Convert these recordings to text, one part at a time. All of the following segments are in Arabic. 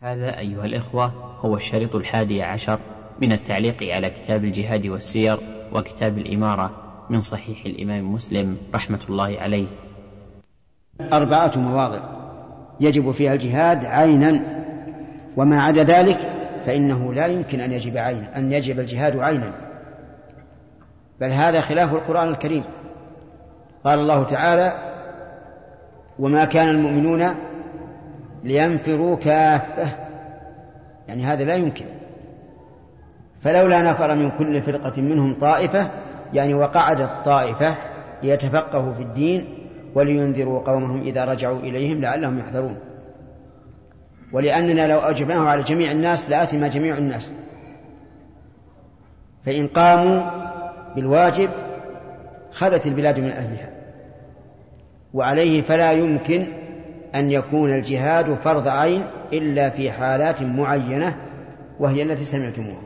هذا أيها الإخوة هو الشريط 11 من التعليق على كتاب الجهاد والسير وكتاب الإمارة من صحيح الإمام مسلم رحمة الله عليه. 4 مواضع يجب فيها الجهاد عينا، وما عدا ذلك فإنه لا يمكن أن يجب الجهاد عينا، بل هذا خلاف القرآن الكريم. قال الله تعالى: وما كان المؤمنون لينفروا كافة، يعني هذا لا يمكن. فلولا نفر من كل فرقة منهم طائفة، يعني وقعدت طائفة ليتفقهوا في الدين ولينذروا قومهم إذا رجعوا إليهم لعلهم يحذرون. ولأننا لو أوجبناه على جميع الناس لآثم جميع الناس، فإن قاموا بالواجب خلت البلاد من أهلها، وعليه فلا يمكن أن يكون الجهاد فرض عين إلا في حالات معينة، وهي التي سمعتموها.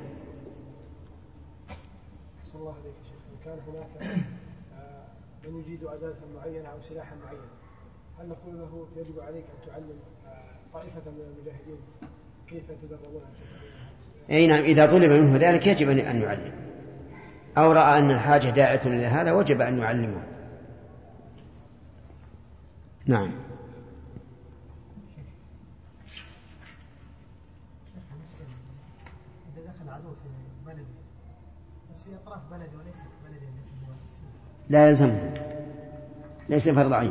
صلى الله عليه وسلم، كان هناك من يجيد أداة معينة أو سلاحا معينا، هل نقول له يجب عليك أن تعلم طائفة من المجاهدين كيف يتدربون؟ أي نعم، إذا طلب منه ذلك يجب أن يعلم، أو رأى أن الحاجة داعية إلى هذا وجب أن يعلمه. نعم. لا يلزمه، ليس فرض عين.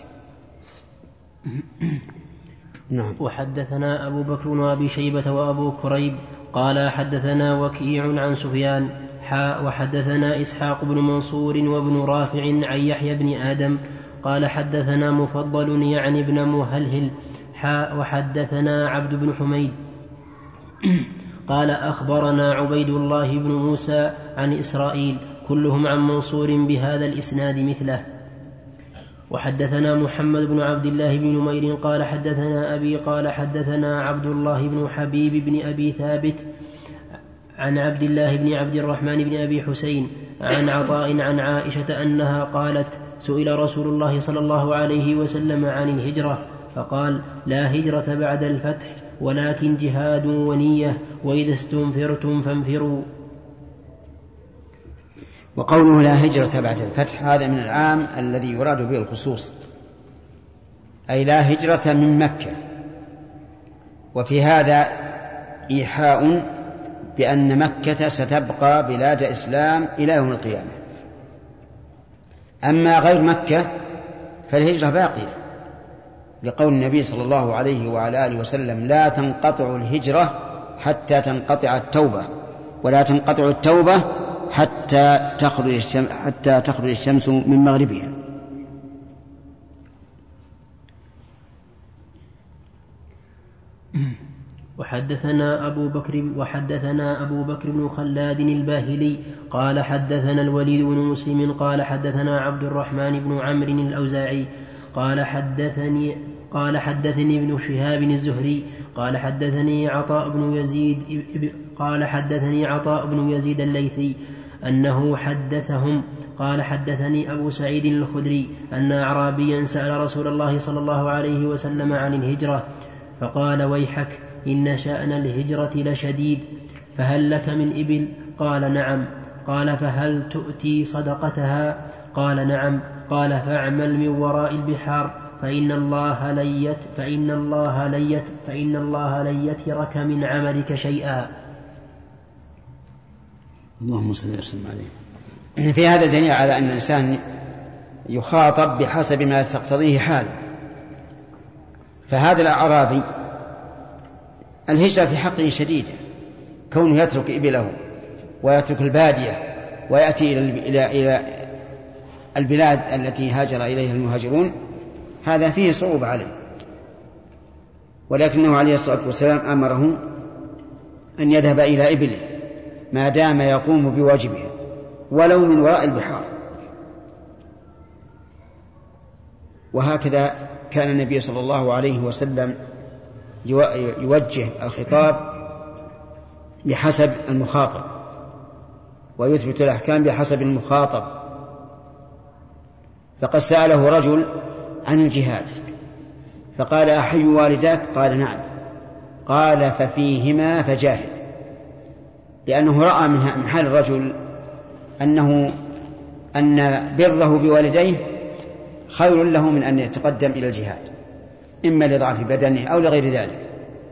نعم. وحدثنا أبو بكر وأبي شيبة وأبو كريب قال حدثنا وكيع عن سفيان وحدثنا إسحاق بن منصور وابن رافع عن يحيى بن آدم قال حدثنا مفضل يعني بن مهلهل وحدثنا عبد بن حميد قال أخبرنا عبيد الله بن موسى عن إسرائيل كلهم عن منصور بهذا الإسناد مثله. وحدثنا محمد بن عبد الله بن نمير قال حدثنا أبي قال حدثنا عبد الله بن حبيب بن أبي ثابت عن عبد الله بن عبد الرحمن بن أبي حسين عن عطاء عن عائشة أنها قالت: سئل رسول الله صلى الله عليه وسلم عن الهجرة فقال: لا هجرة بعد الفتح ولكن جهاد ونية، وإذا استنفرتم فانفروا. وقوله لا هجرة بعد الفتح هذا من العام الذي يراد به الخصوص، أي لا هجرة من مكة. وفي هذا إيحاء بأن مكة ستبقى بلاد إسلام إلى يوم القيامة. أما غير مكة فالهجرة باقية، لقول النبي صلى الله عليه وعلى آله وسلم: لا تنقطع الهجرة حتى تنقطع التوبة، ولا تنقطع التوبة حتى تخرج الشمس من مغربها. وحدثنا أبو بكر بن خلاد الباهلي قال حدثنا الوليد بن مسلم قال حدثنا عبد الرحمن بن عمرو الأوزاعي قال حدثني ابن شهاب الزهري قال حدثني عطاء بن يزيد الليثي أنه حدثهم قال حدثني أبو سعيد الخدري أن أعرابيا سأل رسول الله صلى الله عليه وسلم عن الهجرة فقال: ويحك إن شأن الهجرة لشديد، فهل لك من إبل؟ قال: نعم. قال: فهل تؤتي صدقتها؟ قال: نعم. قال: فاعمل من وراء البحار فإن الله لن يترك من عملك شيئا. اللهم صل وسلم عليه. في هذا دليل على أن الإنسان يخاطب بحسب ما تقتضيه حاله. فهذا الأعرابي الهجرة في حقه شديدة، كونه يترك إبله ويترك البادية ويأتي إلى البلاد التي هاجر إليها المهاجرون، هذا فيه صعوبة عليه. ولكنه عليه الصلاة والسلام أمره أن يذهب إلى إبله ما دام يقوم بواجبها ولو من وراء البحار. وهكذا كان النبي صلى الله عليه وسلم يوجه الخطاب بحسب المخاطب، ويثبت الأحكام بحسب المخاطب. فقد سأله رجل عن الجهاد فقال: أحي والداك؟ قال: نعم. قال ففيهما فجاهد، لأنه رأى من حال الرجل أن بره بوالديه خير له من أن يتقدم إلى الجهاد، إما لضعف بدنه أو لغير ذلك.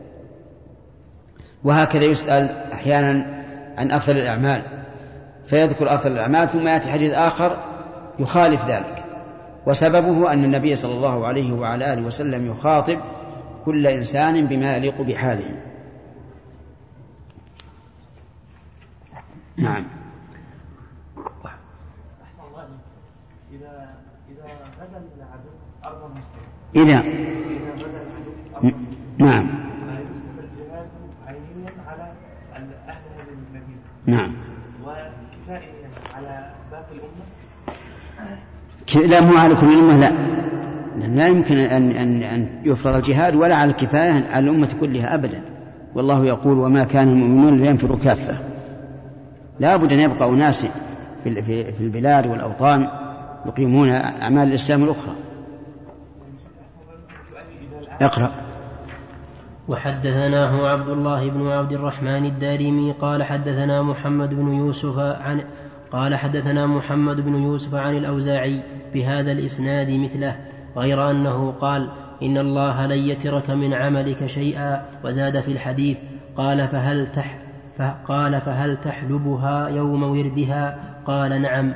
وهكذا يسأل أحيانا عن أفضل الأعمال فيذكر أفضل الأعمال ثم يأتي حديث آخر يخالف ذلك، وسببه أن النبي صلى الله عليه وعلى آله وسلم يخاطب كل إنسان بما يليق بحاله. نعم. إذا غزا العدو أرض المسلمين نعم يصبح الجهاد عينيا على أهل هذه المدينة نعم وكفائيا على باقي الأمة. لا، مو على كل الأمة، لا يمكن أن يفرض الجهاد ولا على الكفاية على الأمة كلها أبدا. والله يقول وما كان المؤمنون لينفروا كافة، لا بد أن يبقى أناس في البلاد والأوطان يقيمون أعمال الإسلام الأخرى. اقرأ. وحدثناه عبد الله بن عبد الرحمن الدارمي قال حدثنا محمد بن يوسف عن الأوزاعي بهذا الإسناد مثله، غير أنه قال إن الله لن يترك من عملك شيئا، وزاد في الحديث قال فهل تحلبها يوم وردها؟ قال نعم.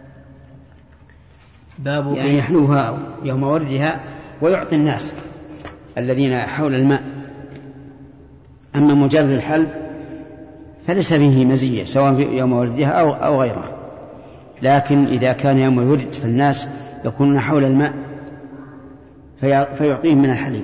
باب يعني يحلوها يوم وردها ويعطي الناس الذين حول الماء. أما مجرد الحلب فليس فيه مزية سواء يوم وردها أو غيره، لكن إذا كان يوم الورد فالناس يكونون حول الماء فيعطيهم من الحليب.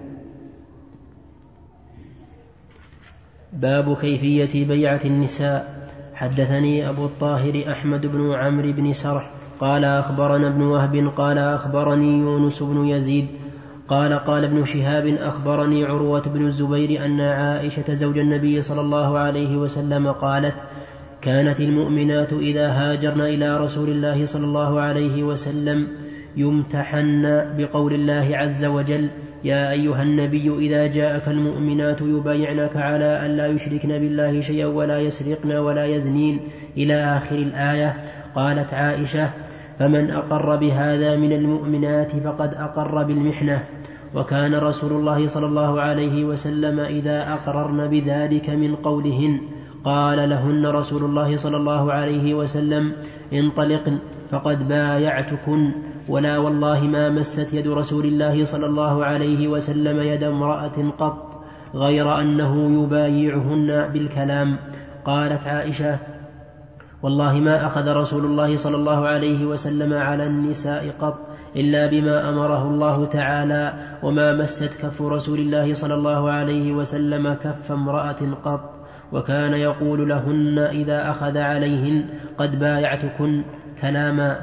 باب كيفية بيعة النساء. حدثني أبو الطاهر أحمد بن عمرو بن سرح قال أخبرنا ابن وهب قال أخبرني يونس بن يزيد قال ابن شهاب أخبرني عروة بن الزبير أن عائشة زوج النبي صلى الله عليه وسلم قالت كانت المؤمنات إذا هاجرن إلى رسول الله صلى الله عليه وسلم يمتحن بقول الله عز وجل يا أيها النبي إذا جاءك المؤمنات يبايعنك على أن لا يشركن بالله شيئا ولا يسرقن ولا يزنين إلى آخر الآية. قالت عائشة فمن أقر بهذا من المؤمنات فقد أقر بالمحنة. وكان رسول الله صلى الله عليه وسلم إذا أقررن بذلك من قولهن قال لهن رسول الله صلى الله عليه وسلم انطلقن فقد بايعتكن، ولا والله ما مست يد رسول الله صلى الله عليه وسلم يد امرأة قط غير أنه يبايعهن بالكلام. قالت عائشة والله ما أخذ رسول الله صلى الله عليه وسلم على النساء قط إلا بما أمره الله تعالى، وما مست كف رسول الله صلى الله عليه وسلم كف امرأة قط، وكان يقول لهن إذا أخذ عليهن قد بايعتكن كلاما.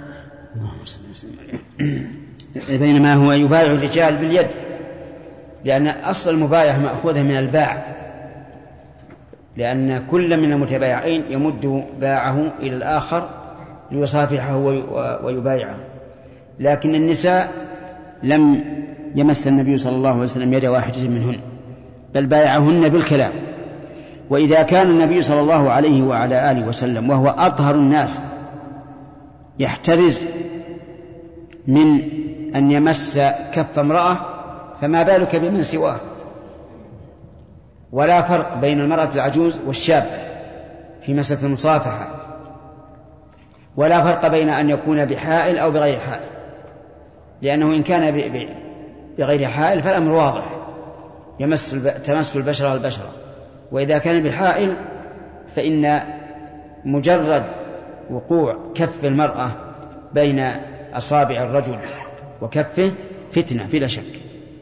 بينما هو يبايع الرجال باليد، لأن أصل المبايعة مأخوذة من الباع، لأن كل من المتبايعين يمد باعه إلى الآخر ليصافحه ويبايعه. لكن النساء لم يمس النبي صلى الله عليه وسلم يد واحدة منهن، بل بايعهن بالكلام. وإذا كان النبي صلى الله عليه وعلى آله وسلم وهو أطهر الناس يحترز من أن يمس كف امرأة، فما بالك بمن سواه. ولا فرق بين المرأة العجوز والشاب في مسألة المصافحة، ولا فرق بين أن يكون بحائل أو بغير حائل، لأنه إن كان بغير حائل فالأمر واضح، تمس البشرة البشرة. وإذا كان بحائل فإن مجرد وقوع كف المرأة بين أصابع الرجل وكفه فتنة بلا شك.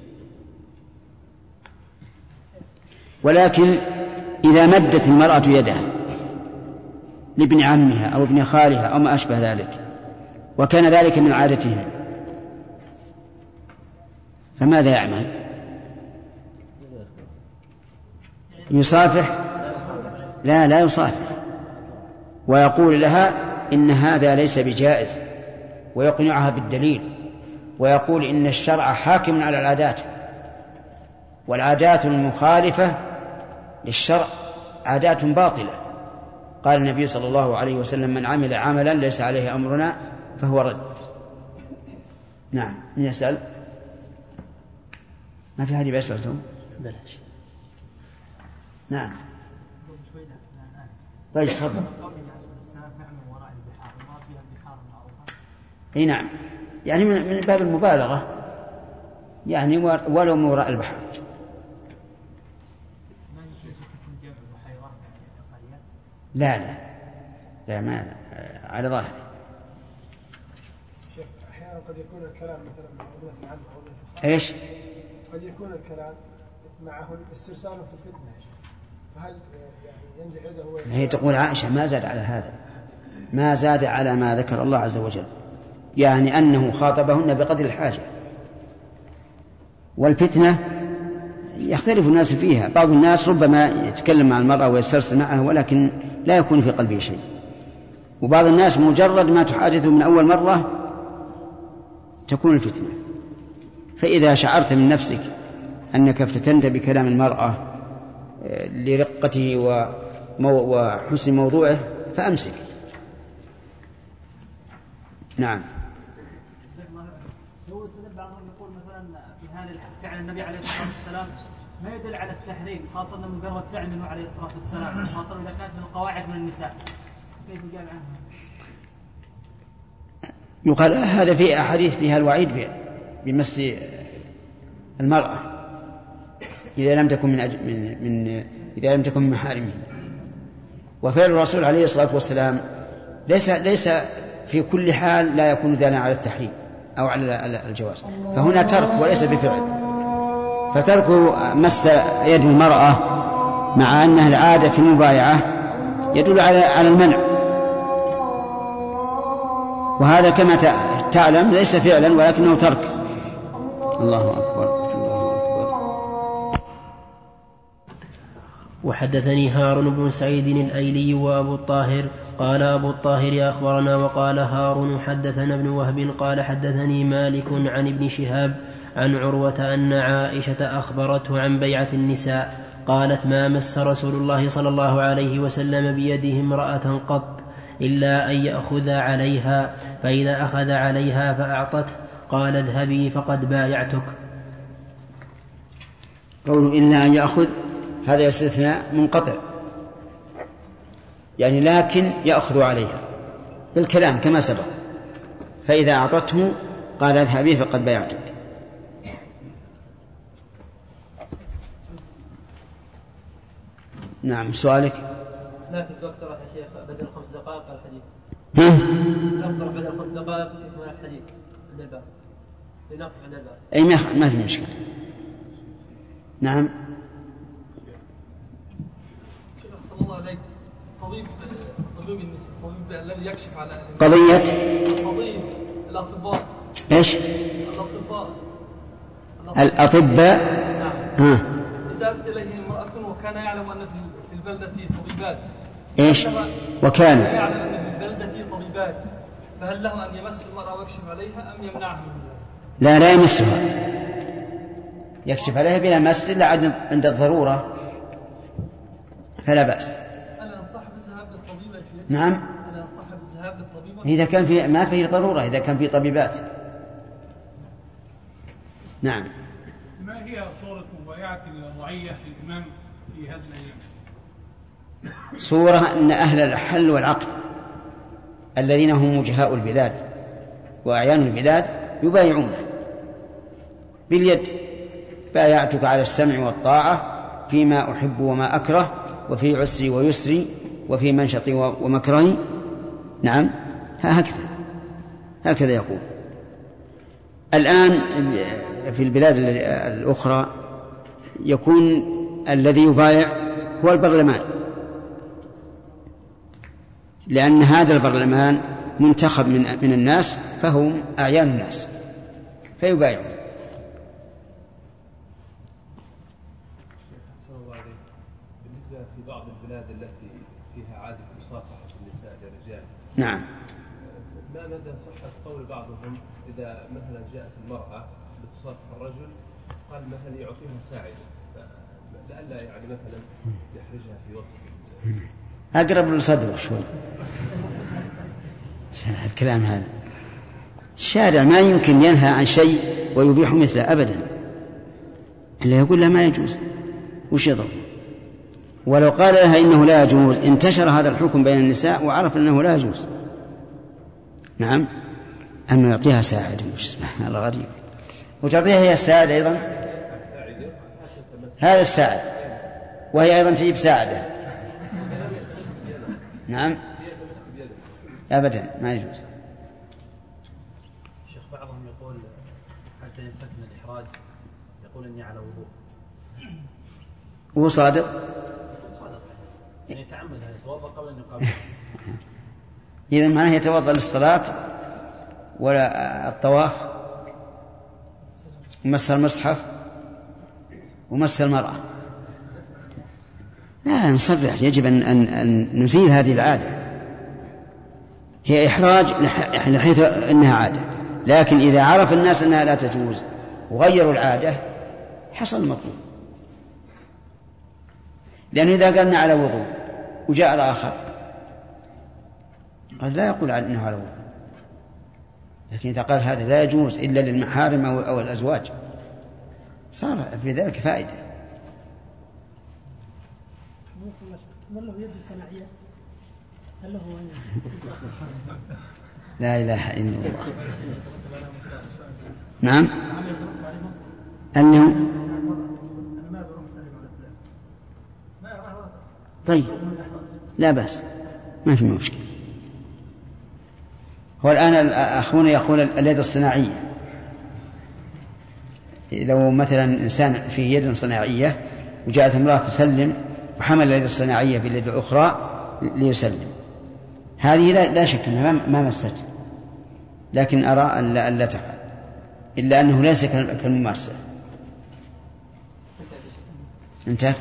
ولكن إذا مدت المرأة يدها لابن عمها أو ابن خالها أو ما أشبه ذلك، وكان ذلك من عادتهم، فماذا يعمل؟ يصافح؟ لا يصافح، ويقول لها إن هذا ليس بجائز، ويقنعها بالدليل، ويقول إن الشرع حاكم على العادات، والعادات المخالفة للشرع عادات باطلة. قال النبي صلى الله عليه وسلم: من عمل عملا ليس عليه أمرنا فهو رد. نعم، من يسأل؟ ما في هذه بيسألتم؟ بلاش. نعم. طيب تفضل. اي نعم، يعني من باب المبالغة، يعني ولو من وراء البحر. لا لا لا، ما على ظاهر. أحيانا قد يكون الكلام مثلا مع ابنة العم أو ايش؟ قد يكون الكلام معه استرسال في الفتنة، فهل يعني ينزع يده؟ هي تقول عائشة ما زاد على هذا، ما زاد على ما ذكر الله عز وجل، يعني أنه خاطبهن بقدر الحاجة. والفتنة يختلف الناس فيها، بعض الناس ربما يتكلم مع المرأة ويسترسل معها ولكن لا يكون في قلبه شيء، وبعض الناس مجرد ما تحادثه من أول مرة تكون الفتنة. فإذا شعرت من نفسك أنك فتنت بكلام المرأة لرقته وحسن موضوعه فأمسك. نعم. هو بعضهم يقول مثلا في هذا فعل النبي عليه الصلاة والسلام ما يدل على التحريم، خاصة مجرد فعل منه عليه الصلاة والسلام، خاصة إذا كانت من القواعد من النساء، كيف يجاب عنها؟ يقال هذا في أحاديث فيها الوعيد بمس المرأة إذا لم تكن إذا لم تكن من محارمه. وفعل الرسول عليه الصلاة والسلام ليس في كل حال لا يكون دالا على التحريم أو على الجواز، فهنا ترك وليس بفعل. فترك مس يد المرأة مع أنها العادة في المبايعة يدل على المنع، وهذا كما تعلم ليس فعلا ولكنه ترك. الله أكبر. وحدثني هارون بن سعيد الأيلي وأبو الطاهر قال أبو الطاهر أخبرنا، وقال هارون حدثنا ابن وهب قال حدثني مالك عن ابن شهاب عن عروة أن عائشة أخبرته عن بيعة النساء قالت: ما مس رسول الله صلى الله عليه وسلم بيده امرأة قط إلا أن يأخذ عليها، فإذا أخذ عليها فأعطته قال: اذهبي فقد بايعتك. قوله إلا أن يأخذ هذا استثناء منقطع، يعني لكن يأخذ عليها بالكلام كما سبق، فإذا أعطته قال: اذهبي فقد بايعتك. نعم، سؤالك. لكن دكتور يا شيخ بدل 5 دقائق الحديث. دكتور بدل 5 دقائق يكون الحديث عند الباب لنقف عند الباب. أي ما في مشكلة. نعم. صلى الله عليك طبيب النساء، طبيب الذي يكشف على قضية طبيب الأطباء. إيش؟ الأطباء. نعم. إذا أتت إليه امرأة وكان يعلم أن في البلدة طبيبات. إيش؟ وكان يعلم أن في البلدة طبيبات، فهل له أن يمس المرأة ويكشف عليها أم يمنعها من ذلك؟ لا يمسها، يكشف عليها بلا مس إلا عند الضرورة فلا بأس. أنا أنصح بالذهاب للطبيبة. نعم. أنا أنصح بالذهاب للطبيبة إذا كان في ما فيه ضرورة، إذا كان في طبيبات. نعم. ما هي صورة مبايعة الرعية للإمام في هذه الأيام؟ صورة أن أهل الحل والعقد الذين هم وجهاء البلاد وأعيان البلاد يبايعونه باليد: بايعتك على السمع والطاعة فيما أحب وما أكره، وفي عسري ويسري، وفي منشطي ومكرهي. نعم، هكذا يقول. الآن في البلاد الأخرى يكون الذي يبايع هو البرلمان، لأن هذا البرلمان منتخب من الناس، فهم أعيان الناس فيبايعون. بالنسبة في بعض البلاد التي فيها عادة مصافحة النساء للرجال، نعم، ما مدى صحة قول بعضهم إذا مثلا جاءت المرأة بتصافح الرجل قال مثلا يعطيها ساعدة، لئلا يعني مثلا يحرجها في وسط أقرب للصدر شوي الكلام هذا. الشارع ما يمكن ينهى عن شيء ويبيح مثله أبدا، إلا يقول له ما يجوز وش يضر. ولو قال لها إنه لا يجوز انتشر هذا الحكم بين النساء وعرف أنه لا يجوز. نعم. أما يعطيها ساعد سبحان الله غريب، وتعطيها هي الساعد أيضا، هذا الساعد وهي أيضا تجيب ساعده. نعم أبدا ما يجوز. شيخ بعضهم يقول حتى ينفتن الإحراج يقول إني على وضوء، وهو صادق يعني يتعمد هذا يتوضأ قبل أن يقابل. إذا معناه يتوضأ للصلاة ولا الطواف ومس المصحف ومس المرأة. لا نصرح، يجب أن نزيل هذه العادة. هي إحراج لحيث أنها عادة، لكن إذا عرف الناس أنها لا تجوز وغيروا العادة حصل المطلوب. لأنه إذا قالنا على وضوء وجاء الآخر قد لا يقول أنه على وضوء، لكن إذا قال هذا لا يجوز إلا للمحارم أو الأزواج صار في ذلك فائدة. لا إله إلا الله. نعم أنه طيب لا بأس ما في مشكلة. هو الآن أخونا يقول اليد الصناعية، لو مثلا إنسان في يد صناعية وجاءت امرأة تسلم وحمل اليد الصناعية باليد الأخرى ليسلم، هذه لا شك أنها ما مست، لكن أرى أن لا تفعل، إلا أنه ليس كالممارسة. انتهت.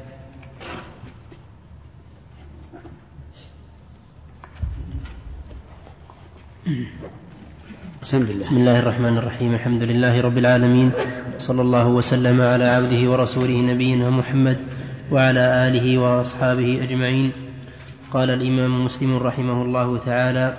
بسم الله الرحمن الرحيم. الحمد لله رب العالمين، صلى الله وسلم على عبده ورسوله نبينا محمد وعلى آله وأصحابه أجمعين. قال الإمام مسلم رحمه الله تعالى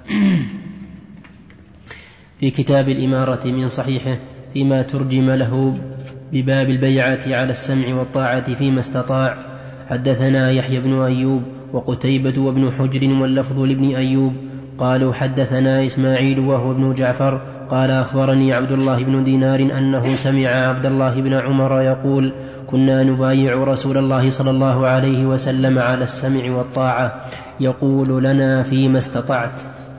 في كتاب الإمارة من صحيحه فيما ترجم له بباب البيعة على السمع والطاعة فيما استطاع: حدثنا يحيى بن أيوب وقتيبة وابن حجر واللفظ لابن أيوب قالوا حدثنا إسماعيل وهو ابن جعفر قال أخبرني عبد الله بن دينار أنه سمع عبد الله بن عمر يقول: كنا نبايع رسول الله صلى الله عليه وسلم على السمع والطاعة يقول لنا فيما استطعت.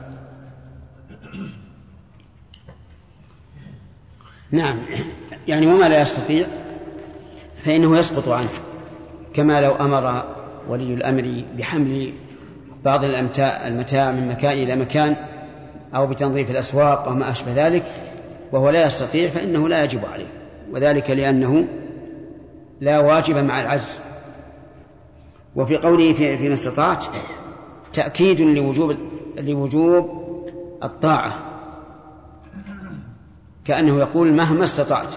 نعم، يعني وما لا يستطيع فإنه يسقط عنه، كما لو أمر ولي الأمر بحمل بعض المتاع من مكان إلى مكان أو بتنظيف الأسواق وما أشبه ذلك وهو لا يستطيع فإنه لا يجب عليه، وذلك لأنه لا واجب مع العجز. وفي قوله فيما استطعت تأكيد لوجوب الطاعة، كأنه يقول مهما استطعت.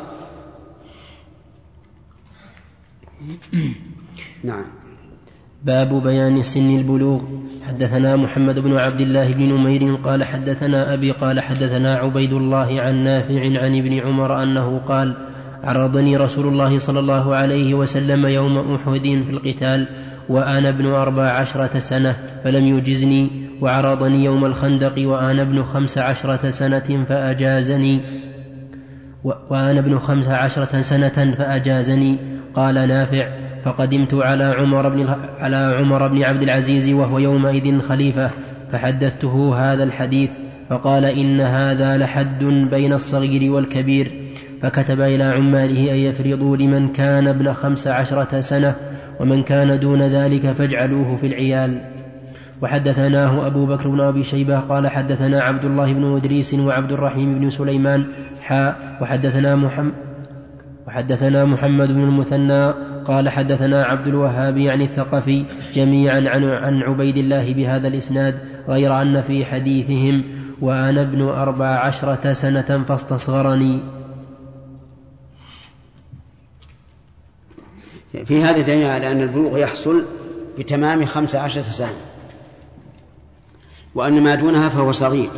نعم. باب بيان سن البلوغ. حدثنا محمد بن عبد الله بن نمير قال حدثنا أبي قال حدثنا عبيد الله عن نافع عن ابن عمر أنه قال: عرضني رسول الله صلى الله عليه وسلم يوم أحد في القتال وأنا ابن 14 سنة فلم يجزني، وعرضني يوم الخندق وأنا ابن 15 سنة فأجازني. قال نافع: فقدمت على عمر بن عبد العزيز وهو يومئذ خليفة فحدثته هذا الحديث فقال: إن هذا لحد بين الصغير والكبير، فكتب إلى عماله أن يفرضوا لمن كان ابن 15 سنة ومن كان دون ذلك فاجعلوه في العيال. وحدثناه أبو بكر بن أبي شيبة قال حدثنا عبد الله بن إدريس وعبد الرحيم بن سليمان وحدثنا محمد بن المثنى قال حدثنا عبد الوهاب عن الثقفي جميعا عن عبيد الله بهذا الإسناد، غير أن في حديثهم وأنا ابن 14 سنة فاستصغرني. في هذا دليل على أن البلوغ يحصل بتمام 15 سنة، وأن ما دونها فهو صغير.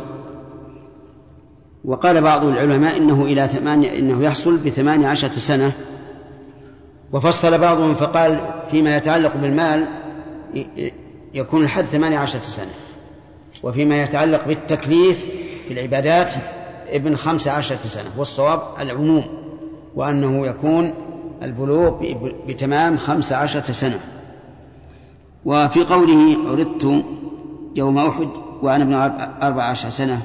وقال بعض العلماء إنه يحصل ب18 سنة، وفصل بعضهم فقال فيما يتعلق بالمال يكون الحد 18 سنة، وفيما يتعلق بالتكليف في العبادات ابن 15 سنة، والصواب العموم، وأنه يكون البلوغ بتمام 15 سنة. وفي قوله عرضت يوم أحد وأنا ابن 14 سنة،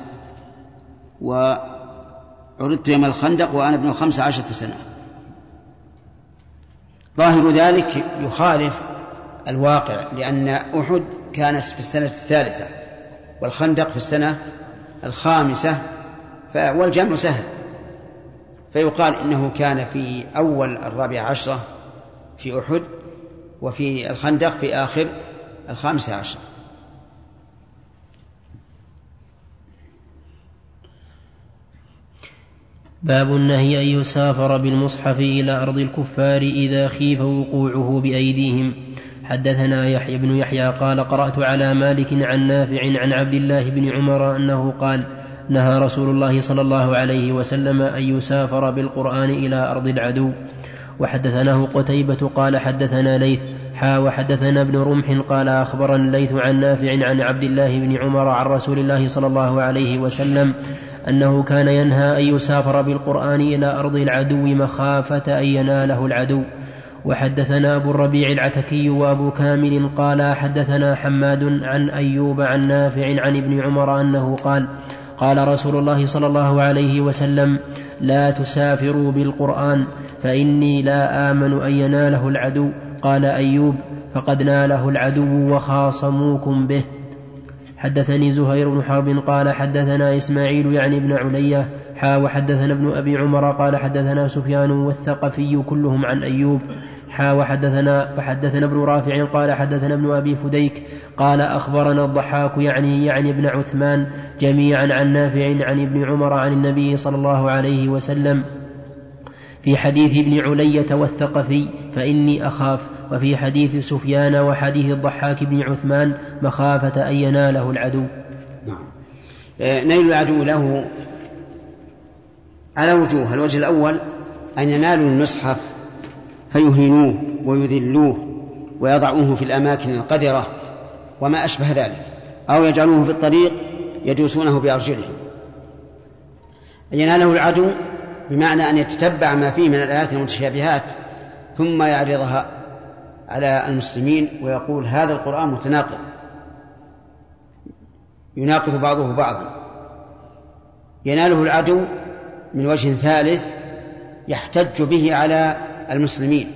وعرضت يوم الخندق وأنا ابن 15 سنة، ظاهر ذلك يخالف الواقع، لأن أحد كانت في السنة 3 والخندق في السنة 5، والجمع سهل، فيقال إنه كان في أول 14 في أحد، وفي الخندق في آخر 15. باب النهي أن يسافر بالمصحف إلى أرض الكفار إذا خيف وقوعه بأيديهم. حدثنا يحيى بن يحيى قال قرأت على مالك عن نافع عن عبد الله بن عمر أنه قال نهى رسول الله صلى الله عليه وسلم أن يسافر بالقرآن إلى أرض العدو. وحدثناه قتيبة قال حدثنا ليث وحدثنا ابن رمح قال أخبرنا الليث عن نافع عن عبد الله بن عمر عن رسول الله صلى الله عليه وسلم أنه كان ينهى أن يسافر بالقرآن إلى أرض العدو مخافة أن يناله العدو. وحدثنا أبو الربيع العتكي وأبو كامل قال حدثنا حماد عن أيوب عن نافع عن ابن عمر أنه قال رسول الله صلى الله عليه وسلم لا تسافروا بالقرآن فإني لا آمن أن يناله العدو. قال أيوب فقد ناله العدو وخاصموكم به. حدثني زهير بن حرب قال حدثنا إسماعيل يعني ابن علية وحدثنا ابن أبي عمر قال حدثنا سفيان والثقفي كلهم عن أيوب وحدثنا ابن رافع قال حدثنا ابن أبي فديك قال أخبرنا الضحاك يعني ابن عثمان جميعا عن نافع عن ابن عمر عن النبي صلى الله عليه وسلم في حديث ابن علية والثقفي فإني أخاف، وفي حديث سفيان وحديث الضحاك بن عثمان مخافة أن يناله العدو. نيل العدو له على وجوه. الوجه الأول أن ينالوا المصحف فيهينوه ويذلوه ويضعوه في الأماكن القذرة وما أشبه ذلك، أو يجعلوه في الطريق يدوسونه بأرجلهم. أن يناله العدو بمعنى أن يتتبع ما فيه من الآيات المتشابهات ثم يعرضها على المسلمين ويقول هذا القرآن متناقض، يناقض بعضه بعضا. يناله العدو من وجه ثالث يحتج به على المسلمين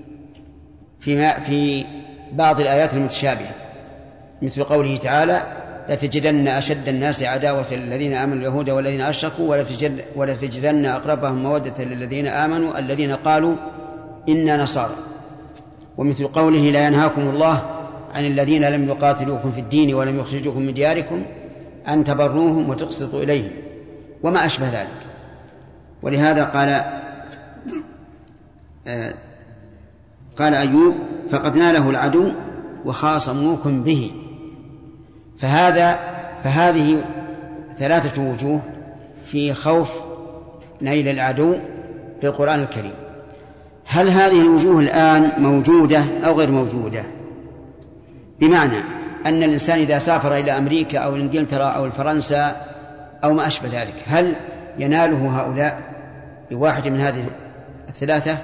في بعض الآيات المتشابهة، مثل قوله تعالى لتجدن أشد الناس عداوة للذين آمنوا اليهود والذين أشركوا ولتجدن أقربهم مودة للذين آمنوا الذين قالوا إنا نصارى. ومثل قوله لا ينهاكم الله عن الذين لم يقاتلوكم في الدين ولم يخرجوكم من دياركم أن تبروهم وتقسطوا إليهم وما أشبه ذلك. ولهذا قال أيوب فقد ناله العدو وخاصموكم به. فهذه 3 وجوه في خوف نيل العدو للقرآن الكريم. هل هذه الوجوه الآن موجودة أو غير موجودة؟ بمعنى أن الإنسان إذا سافر إلى أمريكا أو إنجلترا أو فرنسا أو ما أشبه ذلك هل يناله هؤلاء بواحد من هذه 3؟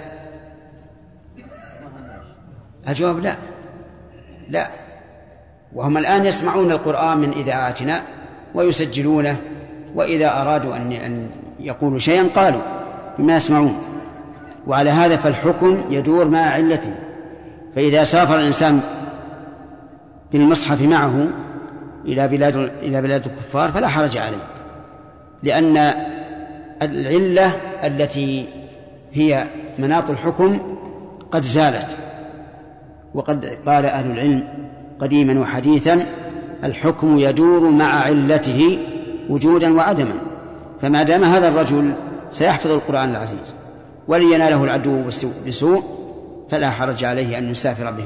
الجواب لا. وهم الآن يسمعون القرآن من إذاعاتنا ويسجلونه، وإذا أرادوا أن يقولوا شيئا قالوا بما يسمعون. وعلى هذا فالحكم يدور مع علته. فإذا سافر الإنسان بالمصحف معه إلى بلاد الكفار فلا حرج عليه، لأن العلة التي هي مناط الحكم قد زالت. وقد قال أهل العلم قديما وحديثا الحكم يدور مع علته وجودا وعدما. فما دام هذا الرجل سيحفظ القرآن العزيز وليناله العدو بسوء فلا حرج عليه أن يسافر به.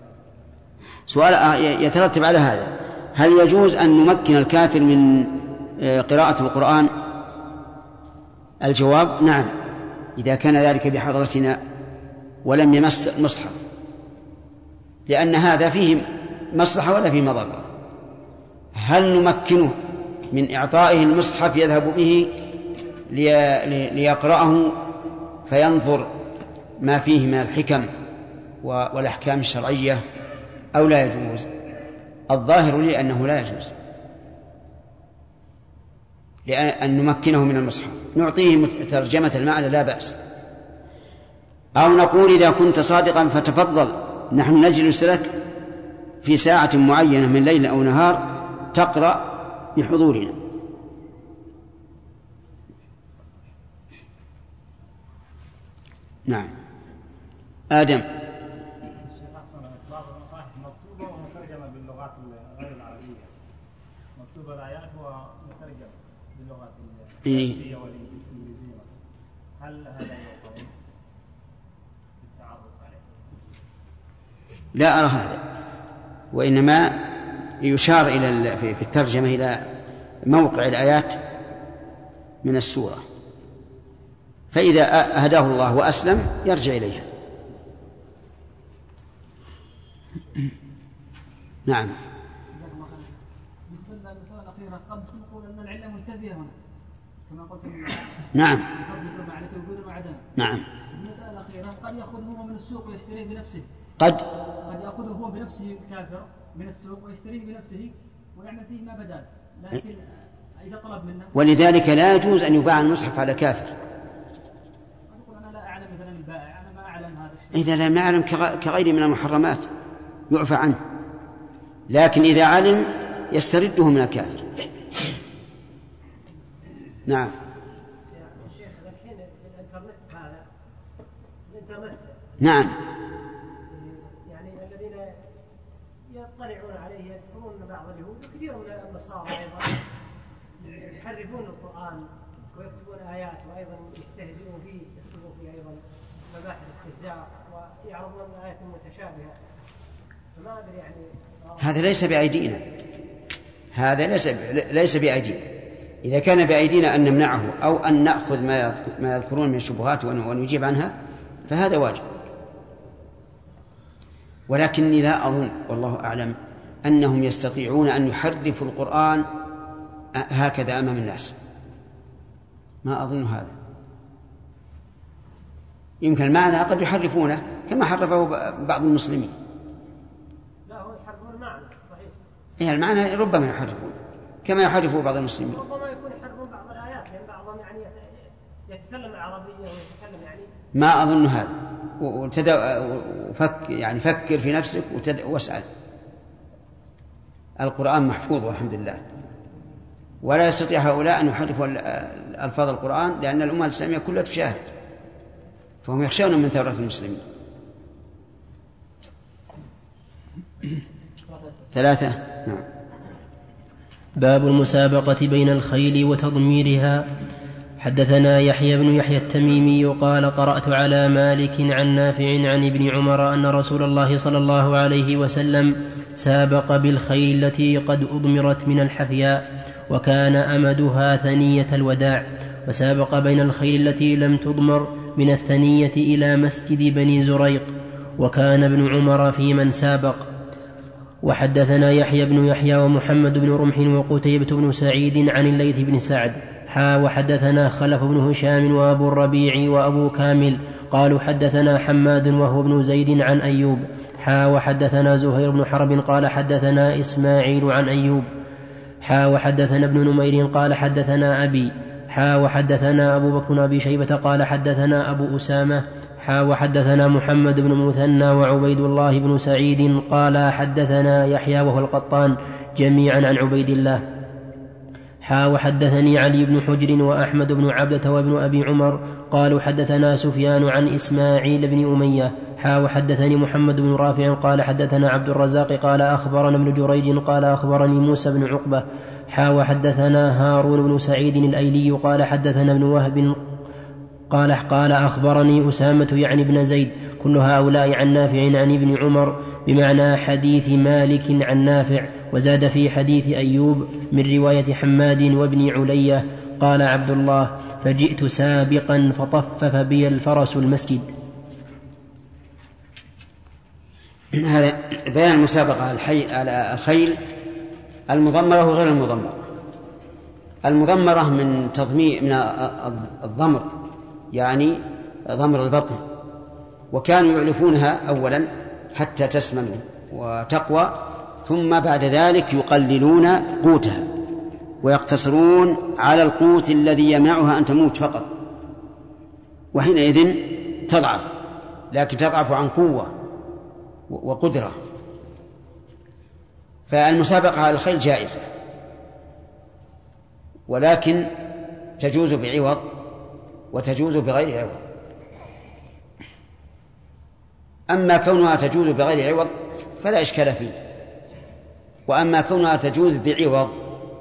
سؤال يترتب على هذا: هل يجوز أن نمكن الكافر من قراءة القرآن؟ الجواب: نعم، إذا كان ذلك بحضرتنا ولم يمس المصحف، لأن هذا فيه مصلحة ولا فيه مضرة. هل نمكنه من إعطائه المصحف يذهب به ليقرأه فينظر ما فيه من الحكم والأحكام الشرعية أو لا يجوز؟ الظاهر لي أنه لا يجوز لأن نمكنه من المصحف، نعطيه ترجمة المعنى لا بأس، أو نقول إذا كنت صادقا فتفضل، نحن نجلس لك في ساعة معينة من ليل أو نهار تقرأ بحضورنا. نعم. آدم. بعض المصاحف مكتوبة ومترجمة باللغات غير العربية، مكتوبة الآيات ومترجمة باللغات العربية والإنجليزية، هل هذا يقوم بالتعرف عليه؟ لا أرى هذا، وإنما يشار إلى في الترجمة إلى موقع الآيات من السورة، فإذا هداه الله وأسلم يرجع إليها. نعم. بالنسبة للمسألة الأخيرة قد نقول أن العلة منتفية هنا كما قلت. نعم. نعم. المسألة الأخيرة قد يأخذ هو من السوق ويشتريه بنفسه. قد يأخذه هو بنفسه كافر من السوق ويشتريه بنفسه ويعمل فيه ما بدال، لكن إذا طلب منه. ولذلك لا يجوز أن يباع المصحف على كافر. أنا لا أعلم مثلا البائع، أنا ما أعلم هذا الشيء. إذا لم يعلم كغيره من المحرمات يعفى عنه، لكن إذا علم يسترده من الكافر. نعم. شيخ الحين الإنترنت هذا الإنترنت نعم، يعني الذين يطلعون عليه يذكرون بعض اليهود وكثير من النصارى أيضا يحرفون القرآن ويكتبون آيات وأيضا يستهزئون فيه، يكتبون فيه أيضا مباحث استهزاء ويعرضون آيات متشابهة، فما أدري يعني. هذا ليس بأيدينا، هذا ليس بأيدينا. إذا كان بأيدينا أن نمنعه أو أن نأخذ ما يذكرون من الشبهات ونجيب عنها فهذا واجب، ولكني لا أظن والله أعلم أنهم يستطيعون أن يحرفوا القرآن هكذا أمام الناس، ما أظن هذا. يمكن المعنى قد يحرفونه كما حرفه بعض المسلمين. لا، هو يحرفون المعنى صحيح. إيه، المعنى ربما يحرفون كما يحرفه بعض المسلمين. ربما يكون يحرفون بعض الآيات، لأن بعضهم يعني يتكلم العربية ويتكلم يعني. ما أظن هذا. يعني فكر في نفسك واسأل. القرآن محفوظ والحمد لله، ولا يستطيع هؤلاء أن يحرفوا ألفاظ القرآن، لأن الأمة الإسلامية كلها تشاهد، فهم يخشون من ثورة المسلمين. 3. نعم. باب المسابقة بين الخيل وتضميرها. حدثنا يحيى بن يحيى التميمي قال قرأت على مالك عن نافع عن ابن عمر أن رسول الله صلى الله عليه وسلم سابق بالخيل التي قد أضمرت من الحفياء وكان أمدها ثنية الوداع، وسابق بين الخيل التي لم تضمر من الثنية إلى مسجد بني زريق، وكان ابن عمر في من سابق. وحدثنا يحيى بن يحيى ومحمد بن رمح وقتيبة بن سعيد عن الليث بن سعد وحدثنا خلف بن هشام وأبو الربيع وأبو كامل قالوا حدثنا حماد وهو ابن زيد عن أيوب وحدثنا زهير بن حرب قال حدثنا إسماعيل عن أيوب وحدثنا ابن نمير قال حدثنا أبي وحدثنا أبو بكر أبي شيبة قال حدثنا أبو أسامة وحدثنا محمد بن مثنى وعبيد الله بن سعيد قال حدثنا يحيى وهو القطان جميعا عن عبيد الله وحدثني علي بن حجر وأحمد بن عبدة وابن أبي عمر قالوا حدثنا سفيان عن إسماعيل بن أمية وحدثني محمد بن رافع قال حدثنا عبد الرزاق قال أخبرنا ابن جريج قال أخبرني موسى بن عقبة وحدثنا هارون بن سعيد الأيلي قال حدثنا ابن وهب قال أخبرني أسامة يعني بن زيد كل هؤلاء عن نافع عن ابن عمر بمعنى حديث مالك عن نافع، وزاد في حديث أيوب من رواية حماد وابن علية. قال عبد الله: فجئت سابقا فطفف بي الفرس المسجد. هذا بيان المسابقة على الخيل المضمرة وغير المضمرة. المضمرة من الضمر، يعني ضمر البطن، وكانوا يعلفونها أولا حتى تسمن وتقوى، ثم بعد ذلك يقللون قوتها ويقتصرون على القوت الذي يمنعها أن تموت فقط، وحينئذ تضعف، لكن تضعف عن قوة وقدرة. فالمسابقة على الخيل جائزة، ولكن تجوز بعوض وتجوز بغير عوض. أما كونها تجوز بغير عوض فلا إشكال فيه، وأما كونها تجوز بعوض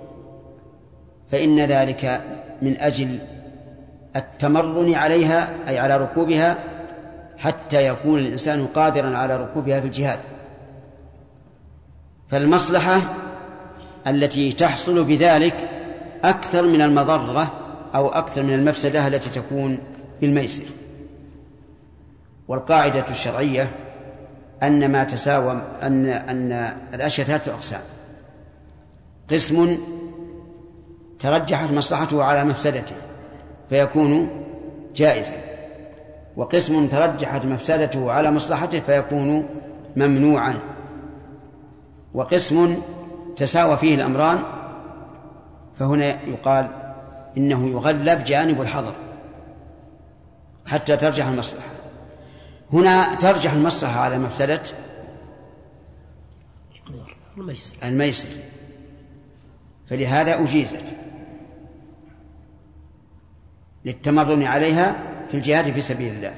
فإن ذلك من أجل التمرن عليها، أي على ركوبها، حتى يكون الإنسان قادرا على ركوبها في الجهاد. فالمصلحة التي تحصل بذلك أكثر من المضرة أو أكثر من المفسدة التي تكون بالميسر. والقاعدة الشرعية أن ما تساوم أن الأشياء 3 أقسام: قسم ترجحت مصلحته على مفسدته فيكون جائزا، وقسم ترجحت مفسدته على مصلحته فيكون ممنوعا، وقسم تساوى فيه الأمران فهنا يقال إنه يغلب جانب الحظر حتى ترجح المصلحة. هنا ترجح المصلحة على مفسدة الميسر، فلهذا أجيزت للتمرن عليها في الجهاد في سبيل الله.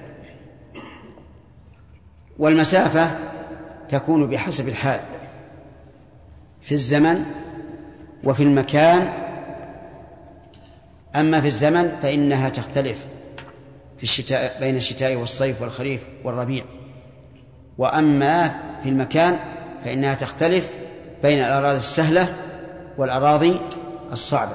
والمسافة تكون بحسب الحال في الزمن وفي المكان. أما في الزمن فإنها تختلف في الشتاء، بين الشتاء والصيف والخريف والربيع. وأما في المكان فإنها تختلف بين الأراضي السهلة والأراضي الصعبة،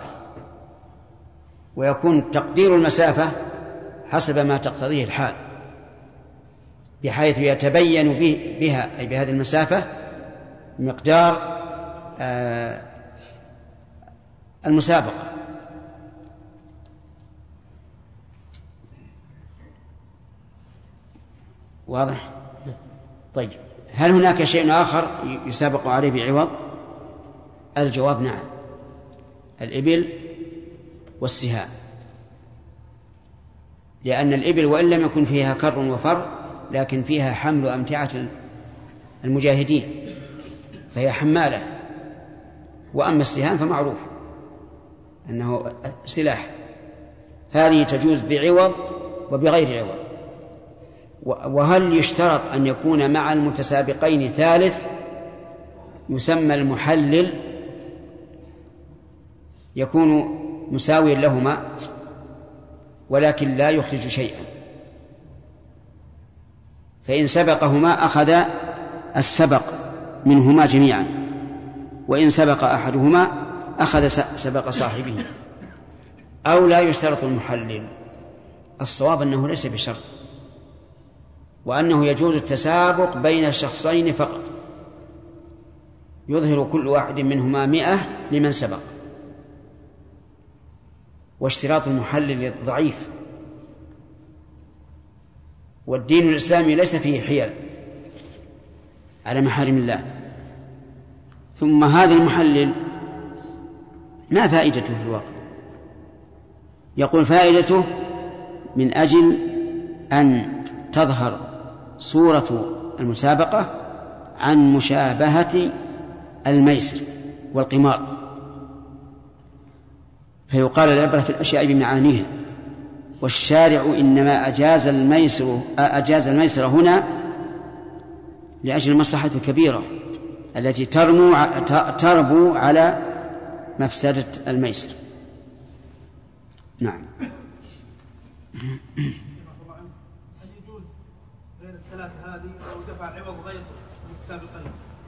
ويكون تقدير المسافة حسب ما تقتضيه الحال، بحيث يتبين بها أي بهذه المسافة مقدار المسابقة. واضح؟ طيب، هل هناك شيء آخر يسابق عليه بعوض؟ الجواب نعم، الإبل والسهام، لأن الإبل وإن لم يكن فيها كر وفر لكن فيها حمل أمتعة المجاهدين فهي حمالة. وأما السهام فمعروف أنه سلاح، هذه تجوز بعوض وبغير عوض. وهل يشترط أن يكون مع المتسابقين ثالث يسمى المحلل يكون مساويا لهما ولكن لا يخرج شيئا؟ فإن سبقهما أخذ السبق منهما جميعا، وإن سبق أحدهما أخذ سبق صاحبه. أو لا يشترط المحلل. الصواب أنه ليس بشرط، وأنه يجوز التسابق بين الشخصين فقط، يظهر كل واحد منهما 100 لمن سبق. واشتراط المحلل ضعيف، والدين الإسلامي ليس فيه حيل على محارم الله. ثم هذا المحلل ما فائدته في الواقع؟ يقول فائدته من أجل أن تظهر صورة المسابقة عن مشابهة الميسر والقمار، فيقال العبرة في الأشياء بمعانيها. والشارع إنما أجاز الميسر هنا لأجل المصلحة الكبيرة التي تربو على مفسدة الميسر. نعم. هل يجوز غير الثلاثة هذه أو دفع العوض غير متسابقين؟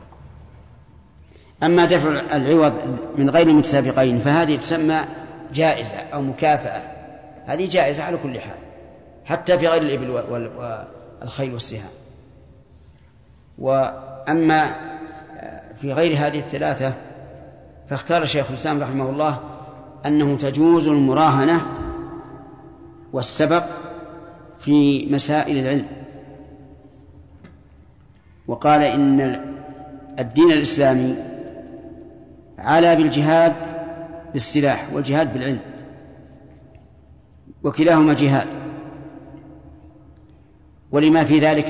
أما دفع العوض من غير المتسابقين فهذه تسمى جائزة أو مكافأة، هذه جائزة على كل حال حتى في غير الإبل والخيل والسهام. وأما في غير هذه الثلاثة فاختار شيخ الإسلام رحمه الله أنه تجوز المراهنة والسبق في مسائل العلم، وقال إن الدين الإسلامي على بالجهاد بالسلاح والجهاد بالعلم، وكلاهما جهاد، ولما في ذلك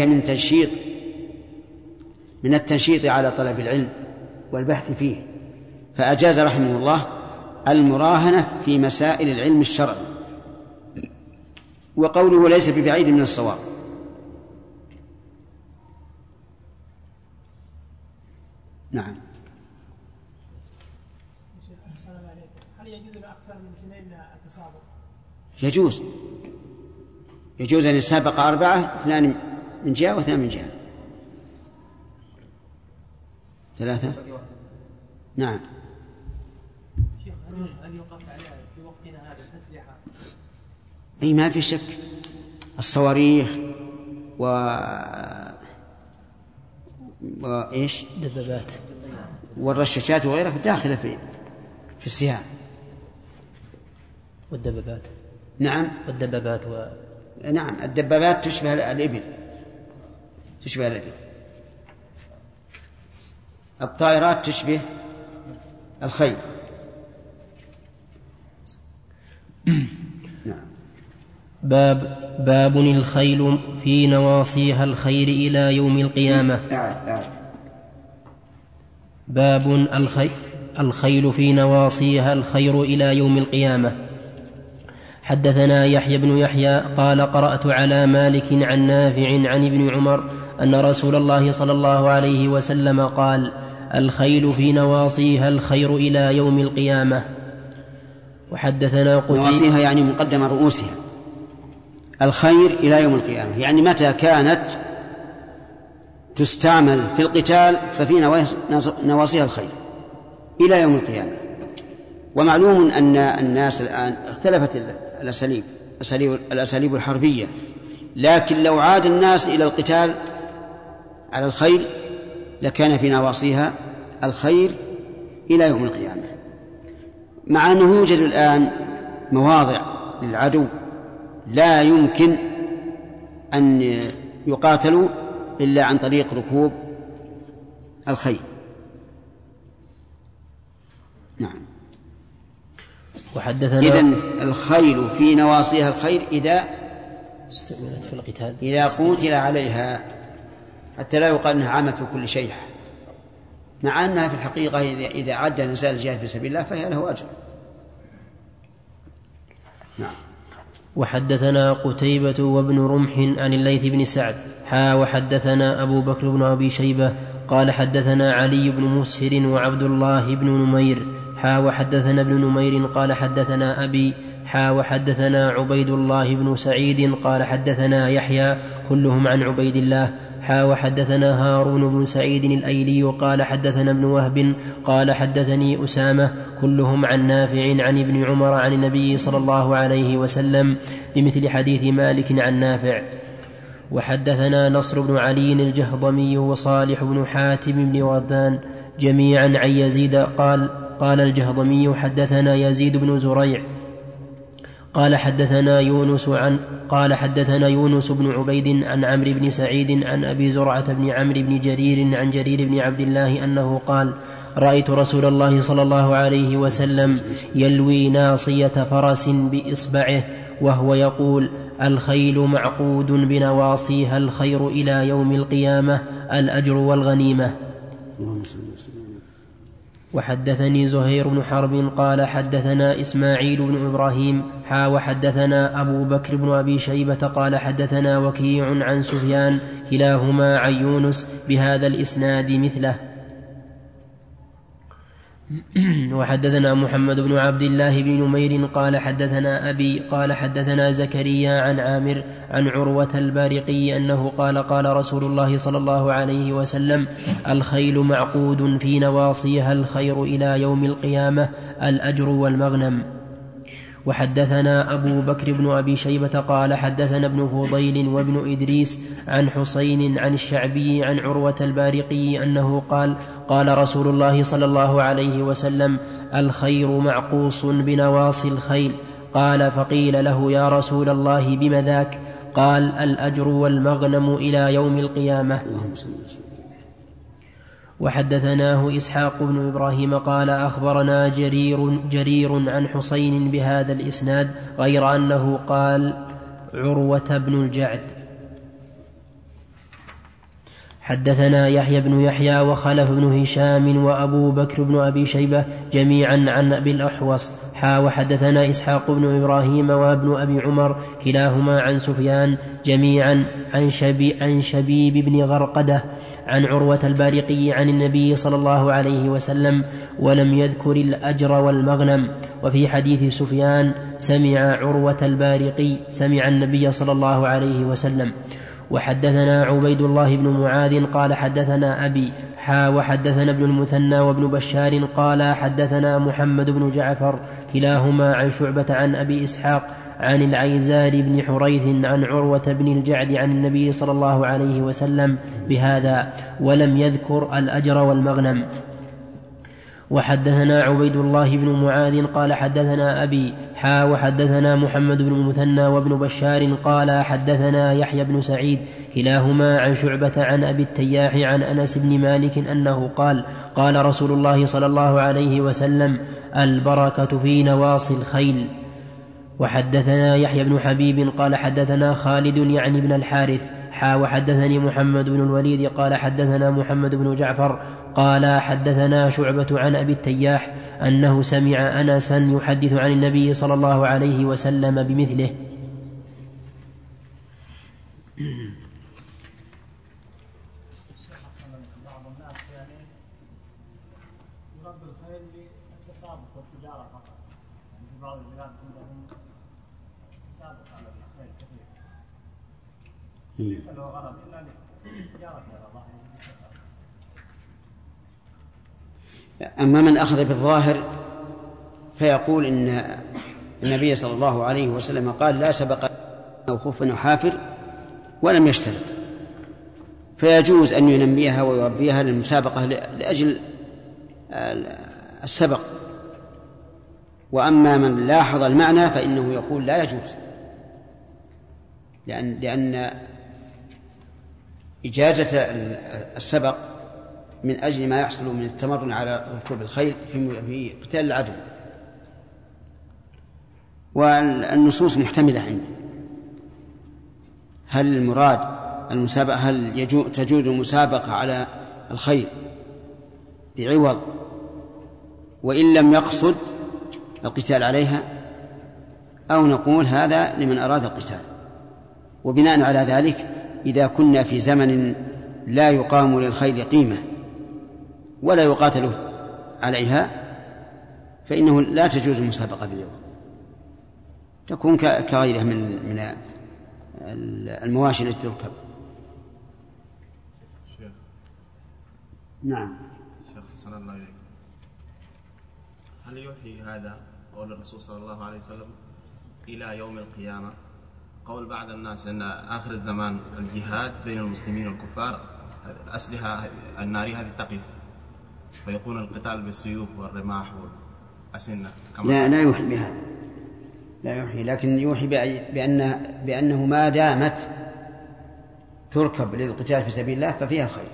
من التنشيط على طلب العلم والبحث فيه، فأجاز رحمه الله المراهنة في مسائل العلم الشرعي، وقوله ليس ببعيد من الصواب. نعم. هل يجوز لأكثر من اثنين التسابق؟ يجوز أن يسابق 4، 2 من جهة و2 من جهة. 3. نعم. شيخ هل يوقف عليها في وقتنا هذا الأسلحة؟ أي ما في شك، الصواريخ وإيش دبابات والرشاشات وغيرها داخلة في السهام والدبابات. نعم. والدبابات نعم، الدبابات تشبه الإبل، الطائرات تشبه الخيل. نعم. باب الخيل في نواصيها الخير إلى يوم القيامة. باب الخيل في نواصيها الخير إلى يوم القيامة. حدثنا يحيى بن يحيى قال قرأت على مالك عن نافع عن ابن عمر أن رسول الله صلى الله عليه وسلم قال: الخيل في نواصيها الخير إلى يوم القيامة. وحدثنا نواصيها يعني مقدم رؤوسها، الخير إلى يوم القيامة يعني متى كانت تستعمل في القتال ففي نواصيها الخير إلى يوم القيامة. ومعلوم أن الناس الآن اختلفت الأساليب الحربية، لكن لو عاد الناس إلى القتال على الخير لكان في نواصيها الخير إلى يوم القيامة، مع أنه يوجد الآن مواضع للعدو لا يمكن أن يقاتلوا إلا عن طريق ركوب الخيل. نعم. إذن الخيل في نواصيها الخير إذا استعملت في القتال، إذا قتل عليها، حتى لا يقال أنها عامة في كل شيء، مع أنها في الحقيقة إذا عد الإنسان الجهاد في سبيل الله فهي له أجر. نعم. وحدثنا قتيبة وابن رمح عن الليث بن سعد وحدثنا أبو بكر بن أبي شيبة قال حدثنا علي بن مسهر وعبد الله بن نمير وحدثنا ابن نمير قال حدثنا أبي وحدثنا عبيد الله بن سعيد قال حدثنا يحيى كلهم عن عبيد الله وحدثنا هارون بن سعيد الأيلي قال حدثنا ابن وهب قال حدثني أسامة كلهم عن نافع عن ابن عمر عن النبي صلى الله عليه وسلم بمثل حديث مالك عن نافع. وحدثنا نصر بن علي الجهضمي وصالح بن حاتم بن وردان جميعا عن يزيد قال الجهضمي حدثنا يزيد بن زريع قال حدثنا يونس بن عبيد عن عمرو بن سعيد عن أبي زرعة بن عمرو بن جرير عن جرير بن عبد الله أنه قال: رأيت رسول الله صلى الله عليه وسلم يلوي ناصية فرس بإصبعه وهو يقول: الخيل معقود بنواصيها الخير إلى يوم القيامة الأجر والغنيمة. وحدثني زهير بن حرب قال حدثنا إسماعيل بن إبراهيم وحدثنا أبو بكر بن أبي شيبة قال حدثنا وكيع عن سفيان كلاهما عن يونس بهذا الإسناد مثله. وحدثنا محمد بن عبد الله بن نمير قال حدثنا أبي قال حدثنا زكريا عن عامر عن عروة البارقي أنه قال قال رسول الله صلى الله عليه وسلم: الخيل معقود في نواصيها الخير إلى يوم القيامة الأجر والمغنم. وحدثنا أبو بكر بن أبي شيبة قال حدثنا ابن فضيل وابن إدريس عن حسين عن الشعبي عن عروة البارقي أنه قال قال رسول الله صلى الله عليه وسلم: الخير معقوص بنواصي الخيل. قال فقيل له: يا رسول الله بم ذاك؟ قال: الأجر والمغنم إلى يوم القيامة. وحدثناه إسحاق بن إبراهيم قال أخبرنا جرير عن حسين بهذا الإسناد غير أنه قال عروة بن الجعد. حدثنا يحيى بن يحيى وخلف بن هشام وأبو بكر بن أبي شيبة جميعا عن أبي الأحوص وحدثنا إسحاق بن إبراهيم وابن أبي عمر كلاهما عن سفيان جميعا عن شبيب بن غرقدة عن عروة البارقي عن النبي صلى الله عليه وسلم ولم يذكر الأجر والمغنم. وفي حديث سفيان سمع عروة البارقي سمع النبي صلى الله عليه وسلم. وحدثنا عبيد الله بن معاذ قال حدثنا أبي وحدثنا ابن المثنى وابن بشار قال حدثنا محمد بن جعفر كلاهما عن شعبة عن أبي إسحاق عن العيزار بن حريث عن عروة بن الجعد عن النبي صلى الله عليه وسلم بهذا ولم يذكر الأجر والمغنم. وحدثنا عبيد الله بن معاذ قال حدثنا أبي وحدثنا محمد بن المثنى وابن بشار قال حدثنا يحيى بن سعيد كلاهما عن شعبة عن أبي التياح عن أنس بن مالك أنه قال قال رسول الله صلى الله عليه وسلم: البركة في نواصي الخيل. وحدثنا يحيى بن حبيب قال حدثنا خالد يعني بن الحارث وحدثني محمد بن الوليد قال حدثنا محمد بن جعفر قال حدثنا شعبة عن أبي التياح أنه سمع أنسا يحدث عن النبي صلى الله عليه وسلم بمثله. بعض الناس يعني يربي الخيل للتسابق والتجارة فقط، يعني في بعض البلاد عندهم تسابق على الخيل كثير، ليس له غرض إلا للتجارة على الله. أما من أخذ بالظاهر فيقول إن النبي صلى الله عليه وسلم قال: لا سبق أو خف أو حافر، ولم يشترط، فيجوز أن ينميها ويربيها للمسابقة لأجل السبق. وأما من لاحظ المعنى فإنه يقول لا يجوز، لأن إجازة السبق من أجل ما يحصل من التمرن على ركوب الخيل في قتال العدو. والنصوص محتملة عندي، هل المراد المسابقة، هل تجوز المسابقة على الخيل بعوض وإن لم يقصد القتال عليها، أو نقول هذا لمن أراد القتال. وبناء على ذلك إذا كنا في زمن لا يقام للخيل قيمة ولا يقاتل عليها فإنه لا تجوز المسابقة باليوم، تكون كغيرها من المواشي التي تركب. نعم. شيخ حسن الله إليك، هل يوحي هذا قول الرسول صلى الله عليه وسلم إلى يوم القيامة؟ قول بعض الناس أن آخر الزمان الجهاد بين المسلمين والكفار، الأسلحة النارية هذه تقف ويكون القتال بالسيوف والرماح والأسنة. لا يوحي بهذا، لا يوحي، لكن يوحي بأنه ما دامت تركب للقتال في سبيل الله ففيها خير.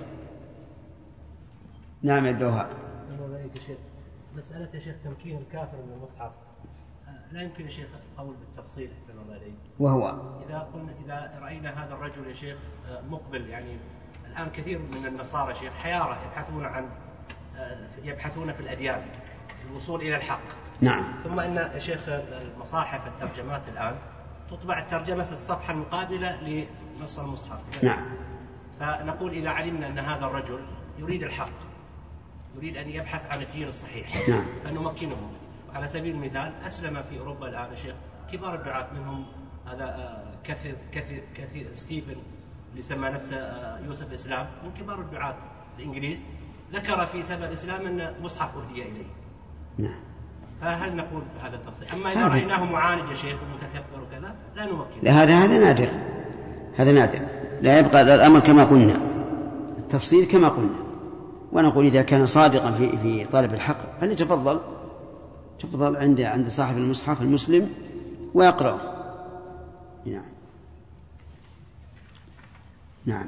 نعم الدوهاء. مسألة يا شيخ تمكين الكافر من المصحف لا يمكن يا شيخ القول بالتفصيل أحسن الله عليك، وهو إذا رأينا هذا الرجل يا شيخ مقبل، يعني الآن كثير من النصارى شيخ حيارى يبحثون في الأديان الوصول إلى الحق. نعم. ثم إن يا شيخ المصاحف الترجمات الآن تطبع الترجمة في الصفحة المقابلة لنص المصحف. نعم. فنقول إذا علمنا أن هذا الرجل يريد الحق يريد أن يبحث عن الدين الصحيح فنمكنه. على سبيل المثال أسلم في أوروبا الآن شيخ كبار الدعاة، منهم هذا كثير ستيفن اللي سمى نفسه يوسف إسلام، من كبار الدعاة الإنجليز، ذكر في سبب الإسلام أن مصحف أهدي إليه. فهل نقول بهذا التفصيل؟ أما إذا رأيناه معاند يا شيخ ومتكبر وكذا لا نمكن. هذا نادر، هذا نادر، لا يبقى الأمر كما قلنا، التفصيل كما قلنا. ونقول إذا كان صادقا في طالب الحق فليتفضل عند صاحب المصحف المسلم ويقرأ. نعم.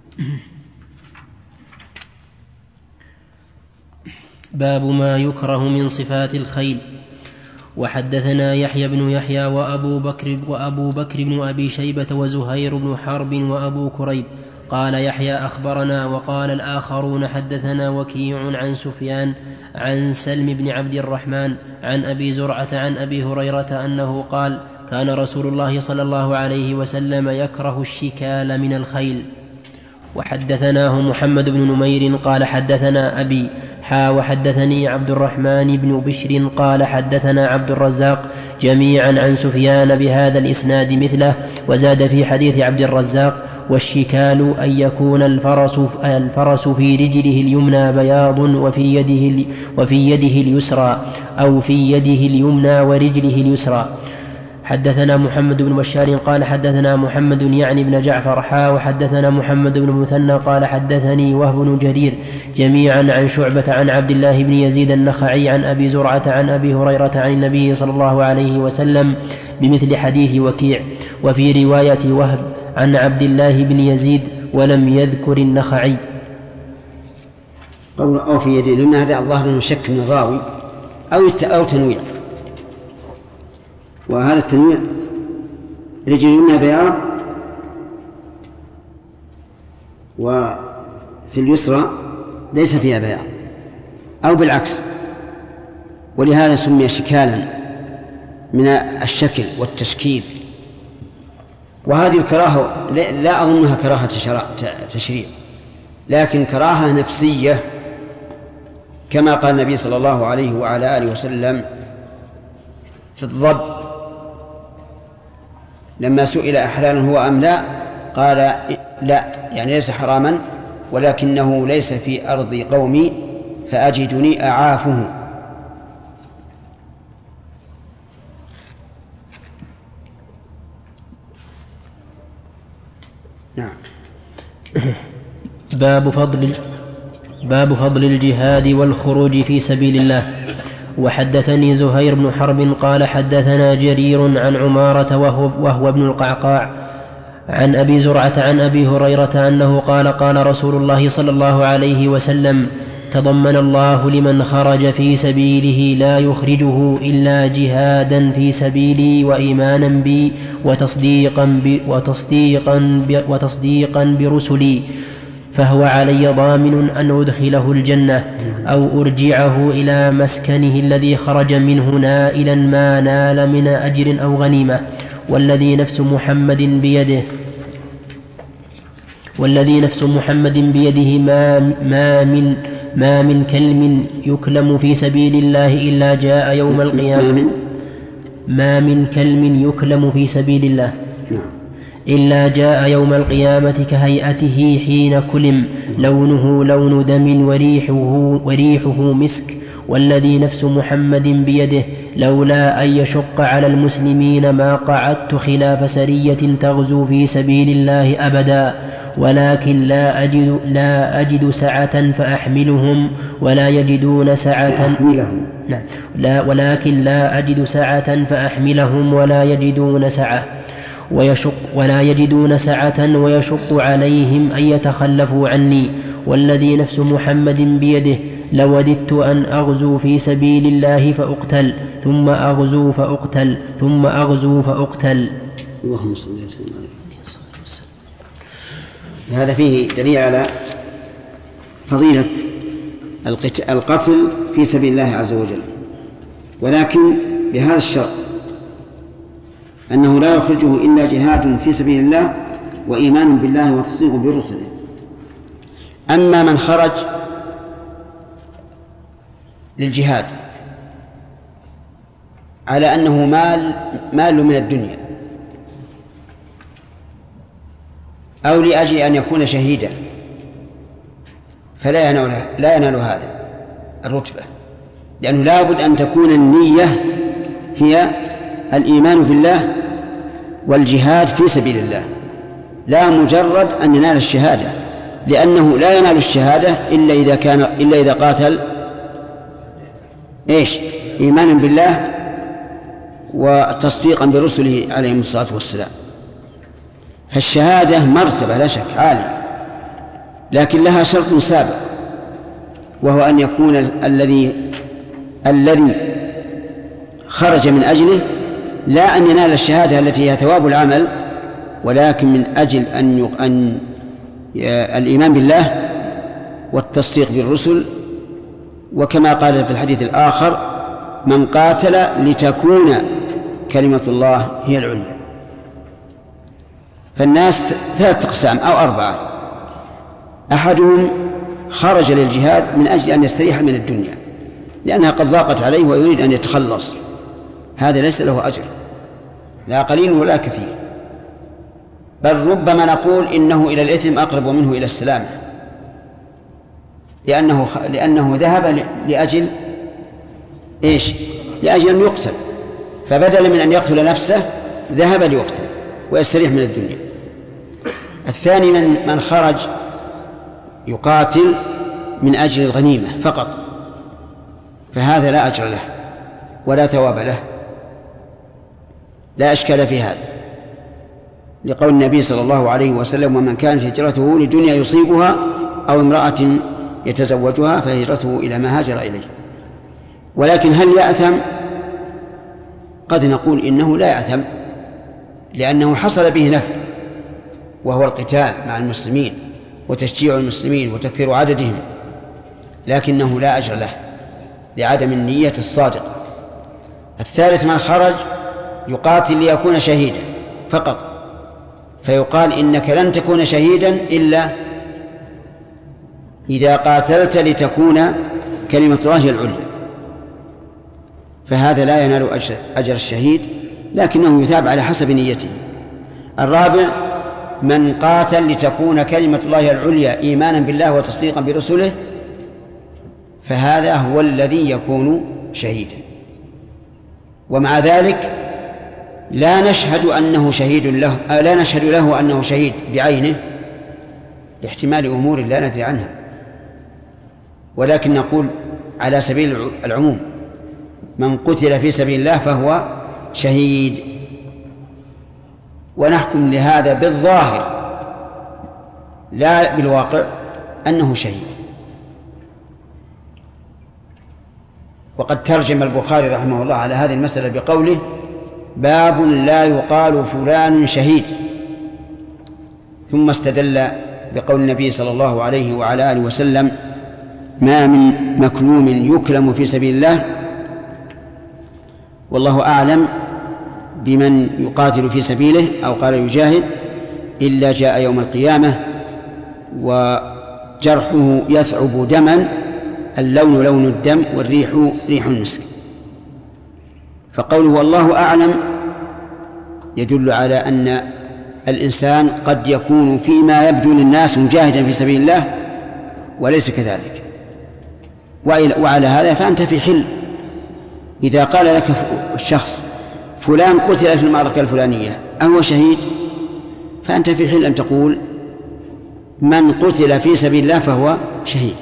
باب ما يكره من صفات الخيل. وحدثنا يحيى بن يحيى وأبو بكر بن أبي شيبة وزهير بن حرب وأبو كريب. قال يحيى أخبرنا، وقال الآخرون حدثنا وكيع عن سفيان عن سلم بن عبد الرحمن عن أبي زرعة عن أبي هريرة أنه قال: كان رسول الله صلى الله عليه وسلم يكره الشكال من الخيل. وحدثناه محمد بن نمير قال حدثنا أبي وحدثني عبد الرحمن بن بشر قال حدثنا عبد الرزاق جميعا عن سفيان بهذا الإسناد مثله، وزاد في حديث عبد الرزاق: والشكال أن يكون الفرس في رجله اليمنى بياض وفي يده اليسرى، أو في يده اليمنى ورجله اليسرى. حدثنا محمد بن بشار قال حدثنا محمد يعني بن جعفر وحدثنا محمد بن مثنى قال حدثني وهب بن جرير جميعا عن شعبة عن عبد الله بن يزيد النخعي عن أبي زرعة عن أبي هريرة عن النبي صلى الله عليه وسلم بمثل حديث وكيع، وفي رواية وهب عن عبد الله بن يزيد ولم يذكر النخعي. أو في يده اليمنى، هذا الظاهر أنه شك من الراوي أو تنويع، وهذا التنويع رجل اليمنى بياض وفي اليسرى ليس فيها بياض، أو بالعكس، ولهذا سمي شكالا من الشكل والتشكيل. وهذه الكراهة لا أظنها كراهة تشريع، لكن كراهة نفسية، كما قال النبي صلى الله عليه وعلى آله وسلم في الضب لما سئل أحلال هو أم لا، قال لا، يعني ليس حراما، ولكنه ليس في أرض قومي فأجدني أعافه. نعم. باب فضل الجهاد والخروج في سبيل الله. وحدثني زهير بن حرب قال حدثنا جرير عن عمارة وهو ابن القعقاع عن أبي زرعة عن أبي هريرة أنه قال: قال رسول الله صلى الله عليه وسلم: تضمن الله لمن خرج في سبيله لا يخرجه إلا جهادا في سبيلي وإيمانا بي وتصديقا برسلي، فهو علي ضامن أن أدخله الجنة أو أرجعه إلى مسكنه الذي خرج منه نائلا ما نال من أجر أو غنيمة، والذي نفس محمد بيده ما من كلم يكلم في سبيل الله إلا جاء يوم القيامة ما من كلم يكلم في سبيل الله إلا جاء يوم القيامة كهيئته حين كلم، لونه لون دم وريحه مسك، والذي نفس محمد بيده لولا أن يشق على المسلمين ما قعدت خلاف سرية تغزو في سبيل الله أبدا، ولكن لا أجد سعة فأحملهم ولا يجدون سعة ولكن لا أجد سعة فأحملهم ولا يجدون سعة ويشق عليهم أن يتخلفوا عني، والذي نفس محمد بيده لوددت أن أغزو في سبيل الله فأقتل ثم أغزو فأقتل ثم أغزو فأقتل. اللهم صل وسلم عليه. هذا فيه دليل على فضيلة القتل في سبيل الله عز وجل، ولكن بهذا الشرط أنه لا يخرجه إلا جهاد في سبيل الله وإيمان بالله وتصديق برسله. أما من خرج للجهاد على أنه مال من الدنيا، أو لأجل أن يكون شهيدا، فلا ينال هذا الرتبة، لأنه لا بد أن تكون النية هي الإيمان بالله والجهاد في سبيل الله، لا مجرد أن ينال الشهادة، لأنه لا ينال الشهادة إلا إذا قاتل إيمانا بالله وتصديقا برسله عليهم الصلاة والسلام. فالشهادة مرتبة لا شك عالية، لكن لها شرط سابق، وهو أن يكون الذي خرج من أجله لا أن ينال الشهادة التي هي ثواب العمل، ولكن من أجل أن الإيمان بالله والتصديق بالرسل، وكما قال في الحديث الآخر: من قاتل لتكون كلمة الله هي العليا. فالناس 3 أقسام أو 4: أحدهم خرج للجهاد من أجل أن يستريح من الدنيا لأنها قد ضاقت عليه ويريد أن يتخلص، هذا ليس له أجر لا قليل ولا كثير، بل ربما نقول إنه إلى الإثم أقرب منه إلى السلامة، لأنه ذهب لأجل لأجل أن يقتل، فبدل من أن يقتل نفسه ذهب ليقتل ويستريح من الدنيا. الثاني من خرج يقاتل من أجل الغنيمة فقط، فهذا لا أجر له ولا ثواب له، لا أشكال في هذا، لقول النبي صلى الله عليه وسلم: ومن كانت هجرته لدنيا يصيبها أو امرأة يتزوجها فهجرته إلى ما هاجر إليه. ولكن هل يأثم؟ قد نقول إنه لا يأثم، لأنه حصل به نفع، وهو القتال مع المسلمين وتشجيع المسلمين وتكثير عددهم، لكنه لا أجر له لعدم النية الصادقة. الثالث من خرج يقاتل ليكون شهيدا فقط، فيقال: إنك لن تكون شهيدا إلا إذا قاتلت لتكون كلمة الله العليا، فهذا لا ينال أجر الشهيد، لكنه يثاب على حسب نيته. الرابع من قاتل لتكون كلمة الله العليا إيمانا بالله وتصديقا برسله، فهذا هو الذي يكون شهيدا. ومع ذلك لا نشهد أنه شهيد له، لا نشهد له أنه شهيد بعينه لاحتمال أمور لا ندري عنها، ولكن نقول على سبيل العموم: من قتل في سبيل الله فهو شهيد، ونحكم لهذا بالظاهر لا بالواقع أنه شهيد. وقد ترجم البخاري رحمه الله على هذه المسألة بقوله: باب لا يقال فلان شهيد، ثم استدل بقول النبي صلى الله عليه وعلى آله وسلم: ما من مكلوم يكلم في سبيل الله، والله أعلم بمن يقاتل في سبيله، أو قال يجاهد، إلا جاء يوم القيامة وجرحه يثعب دما، اللون لون الدم والريح ريح المسك. فقوله والله أعلم يدل على أن الإنسان قد يكون فيما يبدو للناس مجاهدا في سبيل الله وليس كذلك، وعلى هذا فأنت في حل. إذا قال لك الشخص: فلان قتل في المعركة الفلانية أهو شهيد؟ فأنت في حل أن تقول: من قتل في سبيل الله فهو شهيد.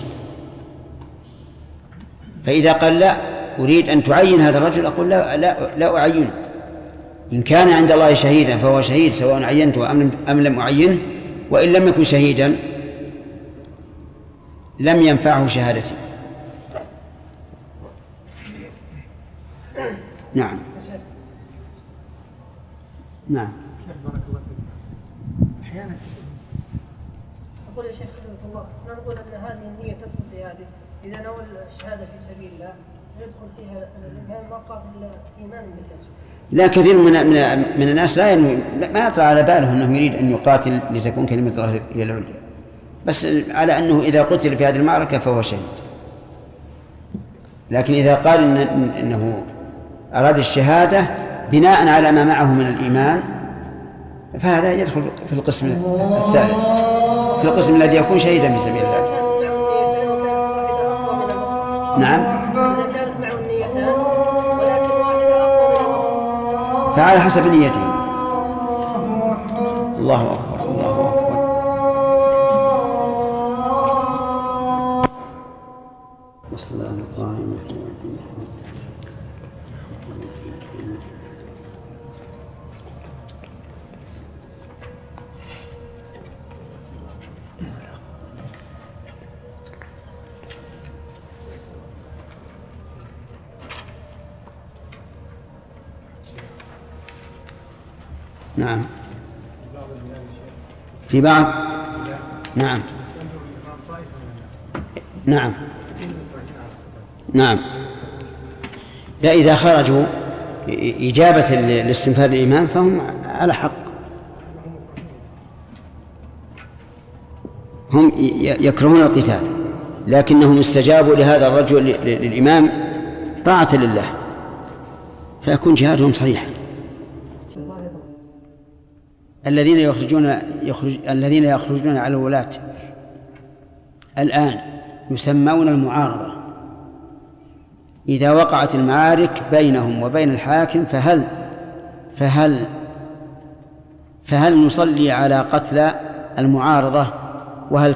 فإذا قال: لا أريد أن تعين هذا الرجل، أقول: لا أعينه، إن كان عند الله شهيدا فهو شهيد سواء عينته أم لم أعينه، وإن لم يكن شهيدا لم ينفعه شهادتي. نعم. نعم. بارك الله فيك. أحيانا أقول يا شيخ الله، نقول أن هذه النية تدخل في هذه، إذا نوى الشهادة في سبيل الله يدخل فيها ما قابل الإيمان بالله. لا، كثير من الناس ما يطلع على باله أنه يريد أن يقاتل لتكون كلمة الله هي العليا، بس على أنه إذا قتل في هذه المعركة فهو شهيد. لكن إذا قال إنه أراد الشهادة بناء على ما معه من الإيمان فهذا يدخل في القسم الثالث، في القسم الذي يكون شهيدا في سبيل الله. نعم، فعلى حسب نيته. الله أكبر الله أكبر. والصلاة القائمة نعم في بعض نعم نعم نعم. لا، إذا خرجوا إجابة لاستنفاذ الإمام فهم على حق، هم يكرهون القتال لكنهم استجابوا لهذا الرجل للإمام طاعة لله فيكون جهادهم صحيحا. الذين يخرجون على الولاة الآن يسمون المعارضة. إذا وقعت المعارك بينهم وبين الحاكم فهل نصلي على قتل المعارضة وهل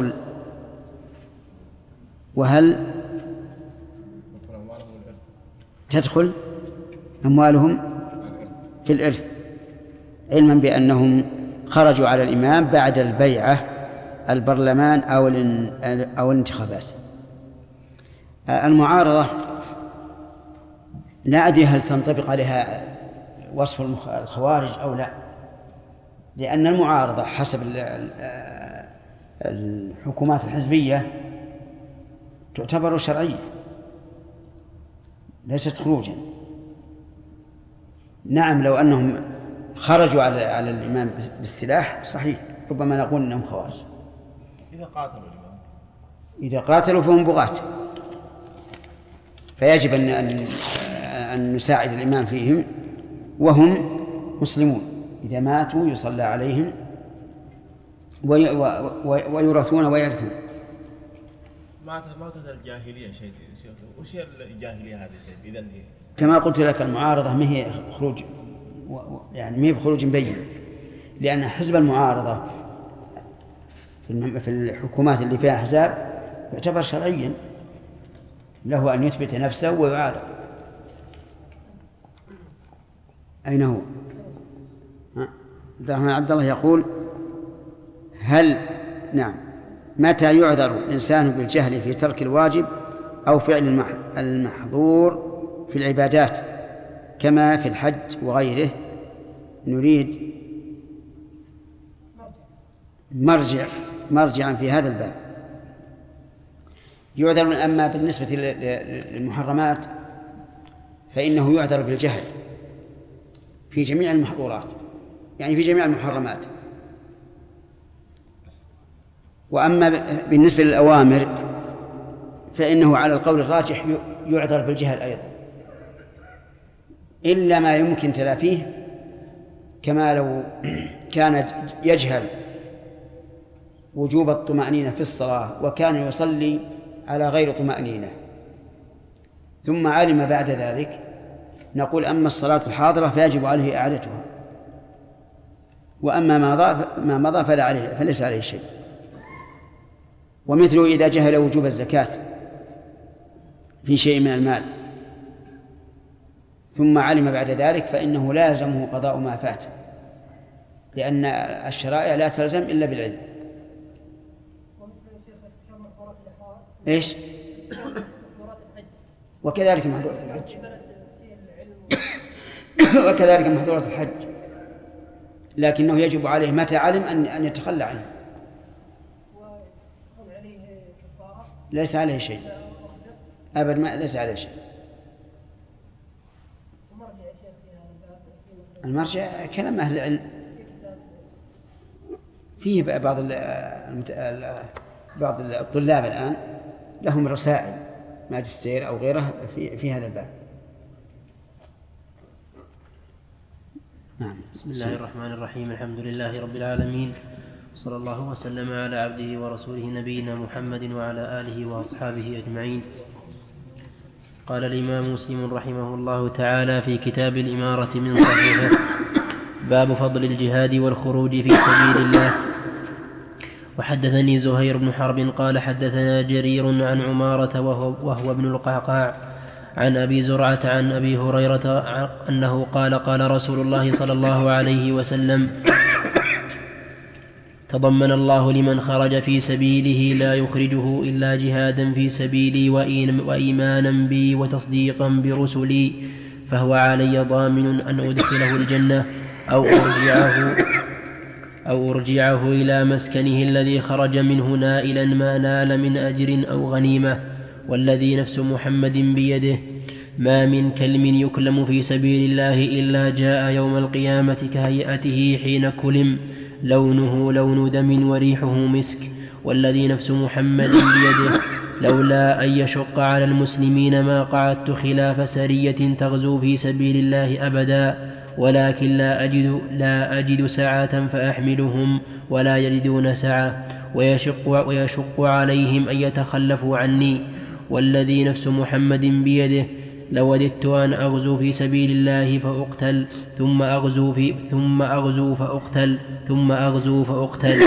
تدخل أموالهم في الإرث، علما بأنهم خرجوا على الإمام بعد البيعة البرلمان أو الانتخابات. المعارضة لا أدري هل تنطبق عليها وصف الخوارج أو لا، لأن المعارضة حسب الحكومات الحزبية تعتبر شرعية ليست خروجا. نعم، لو أنهم خرجوا على الإمام بالسلاح صحيح ربما نقول أنهم خوارج. إذا قاتلوا فهم بغاة، فيجب أن نساعد الإمام فيهم وهم مسلمون. إذا ماتوا يصلى عليهم ويورثون ويرثون. ما الجاهلية شيء، وش الجاهلية هذه؟ إذن كما قلت لك المعارضة ما هي خروج، يعني ما هي بخروج مبين، لأن حزب المعارضة في الحكومات اللي فيها أحزاب يعتبر شرعيا له أن يثبت نفسه ويعارض. أين هو؟ عبد الله يقول متى يعذر الإنسان بالجهل في ترك الواجب أو فعل المحظور في العبادات كما في الحج وغيره؟ نريد مرجعا في هذا الباب. يعذر، أما بالنسبة للمحرمات فإنه يعذر بالجهل في جميع المحظورات، يعني في جميع المحرمات. وأما بالنسبة للأوامر فإنه على القول الراجح يعذر بالجهل أيضا، إلا ما يمكن تلافيه، كما لو كان يجهل وجوب الطمأنينة في الصلاة وكان يصلي على غير طمأنينة ثم علم بعد ذلك، نقول أما الصلاة الحاضرة فيجب عليه إعادتها، وأما ما مضى فليس عليه شيء. ومثله إذا جهل وجوب الزكاة في شيء من المال ثم علم بعد ذلك فإنه لازمه قضاء ما فات، لأن الشرائع لا تلزم إلا بالعلم. إيش؟ وكذلك محظورة الحج وكذلك محظورة الحج، لكنه يجب عليه متى علم أن يتخلى عنه. ليس عليه شيء أبدا، ما ليس عليه شيء. المرجع كلام أهل العلم فيه. بعض الطلاب الآن لهم رسائل ماجستير أو غيره في هذا الباب. نعم. بسم الله الرحمن الرحيم. الحمد لله رب العالمين، صلى الله وسلم على عبده ورسوله نبينا محمد وعلى آله وأصحابه أجمعين. قال الإمام مسلم رحمه الله تعالى في كتاب الإمارة من صحيحه: باب فضل الجهاد والخروج في سبيل الله. وحدثني زهير بن حرب قال حدثنا جرير عن عمارة وهو ابن القعقاع عن أبي زرعة عن أبي هريرة أنه قال: قال رسول الله صلى الله عليه وسلم: تضمن الله لمن خرج في سبيله لا يخرجه إلا جهادا في سبيلي وإيمانا بي وتصديقا برسلي، فهو علي ضامن أن أدخله الجنة أو أرجعه إلى مسكنه الذي خرج منه نائلا ما نال من أجر أو غنيمة، والذي نفس محمد بيده ما من كلم يكلم في سبيل الله إلا جاء يوم القيامة كهيئته حين كلم، لونه لون دم وريحه مسك، والذي نفس محمد بيده لولا أن يشق على المسلمين ما قعدت خلاف سرية تغزو في سبيل الله أبدا، ولكن لا أجد سعة فأحملهم ولا يجدون سعة، ويشق عليهم أن يتخلفوا عني، والذي نفس محمد بيده لوددت أن أغزو في سبيل الله فأقتل ثم أغزو فأقتل ثم أغزو فأقتل.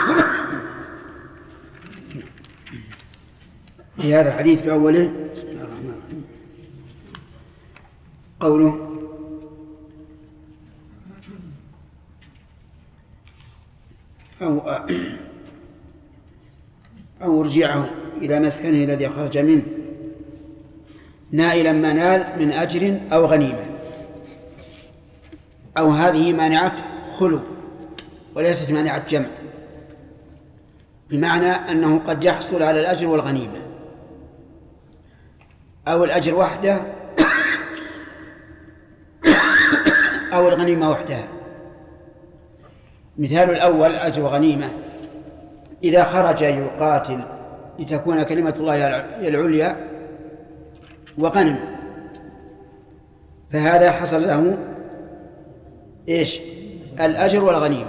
في هذا الحديث بأوله بسم الله الرحمن الرحيم قوله: أو أرجعه إلى مسكنه الذي خرج منه نائلا ما نال من أجر أو غنيمة. أو هذه مانعة خلو وليست مانعة جمع، بمعنى أنه قد يحصل على الأجر والغنيمة أو الأجر وحده أو الغنيمة وحدها. مثال الأول أجر وغنيمة: إذا خرج يقاتل لتكون كلمة الله العليا وغنم، فهذا حصل له الأجر والغنيمة.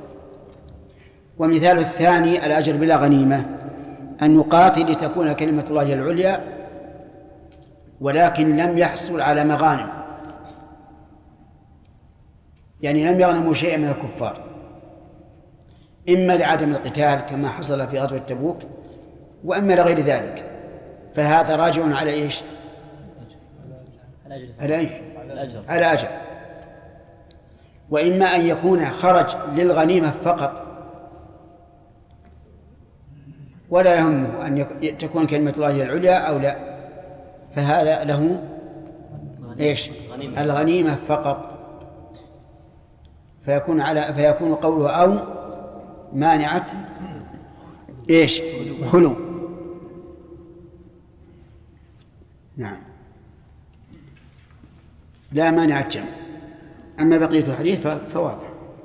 ومثال الثاني الأجر بلا غنيمة: أن يقاتل لتكون كلمة الله العليا ولكن لم يحصل على مغانم، يعني لم يغنموا شيئا من الكفار، إما لعدم القتال كما حصل في غزوة تبوك، وإما لغير ذلك، فهذا راجع على على أجر. وإما أن يكون خرج للغنيمة فقط ولا يهمه أن تكون كلمة الله العليا أو لا، فهذا له الغنيمة فقط، فيكون قوله أو مانعة خلو. نعم، لا مانعة جمع. أما بقية الحديث فواضح.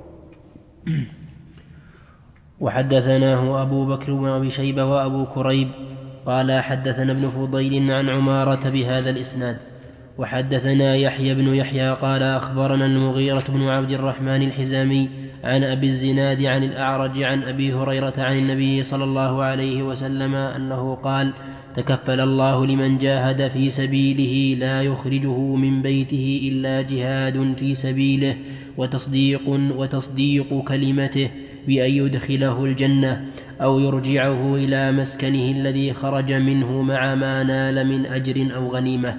وحدثناه أبو بكر وأبي شيبة وأبو كريب قال حدثنا ابن فضيل عن عمارة بهذا الإسناد. وحدثنا يحيى بن يحيى قال أخبرنا المغيرة بن عبد الرحمن الحزامي عن أبي الزناد عن الأعرج عن أبي هريرة عن النبي صلى الله عليه وسلم أنه قال: تكفل الله لمن جاهد في سبيله لا يخرجه من بيته إلا جهاد في سبيله وتصديق كلمته بأن يدخله الجنة أو يرجعه إلى مسكنه الذي خرج منه مع ما نال من أجر أو غنيمة.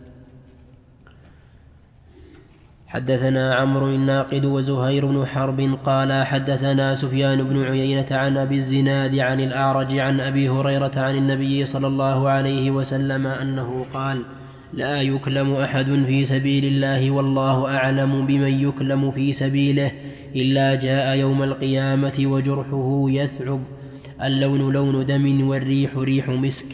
حدثنا عمرو الناقد وزهير بن حرب قال حدثنا سفيان بن عيينة عن أبي الزناد عن الأعرج عن أبي هريرة عن النبي صلى الله عليه وسلم أنه قال: لا يكلم أحد في سبيل الله والله أعلم بمن يكلم في سبيله إلا جاء يوم القيامة وجرحه يثعب، اللون لون دم والريح ريح مسك.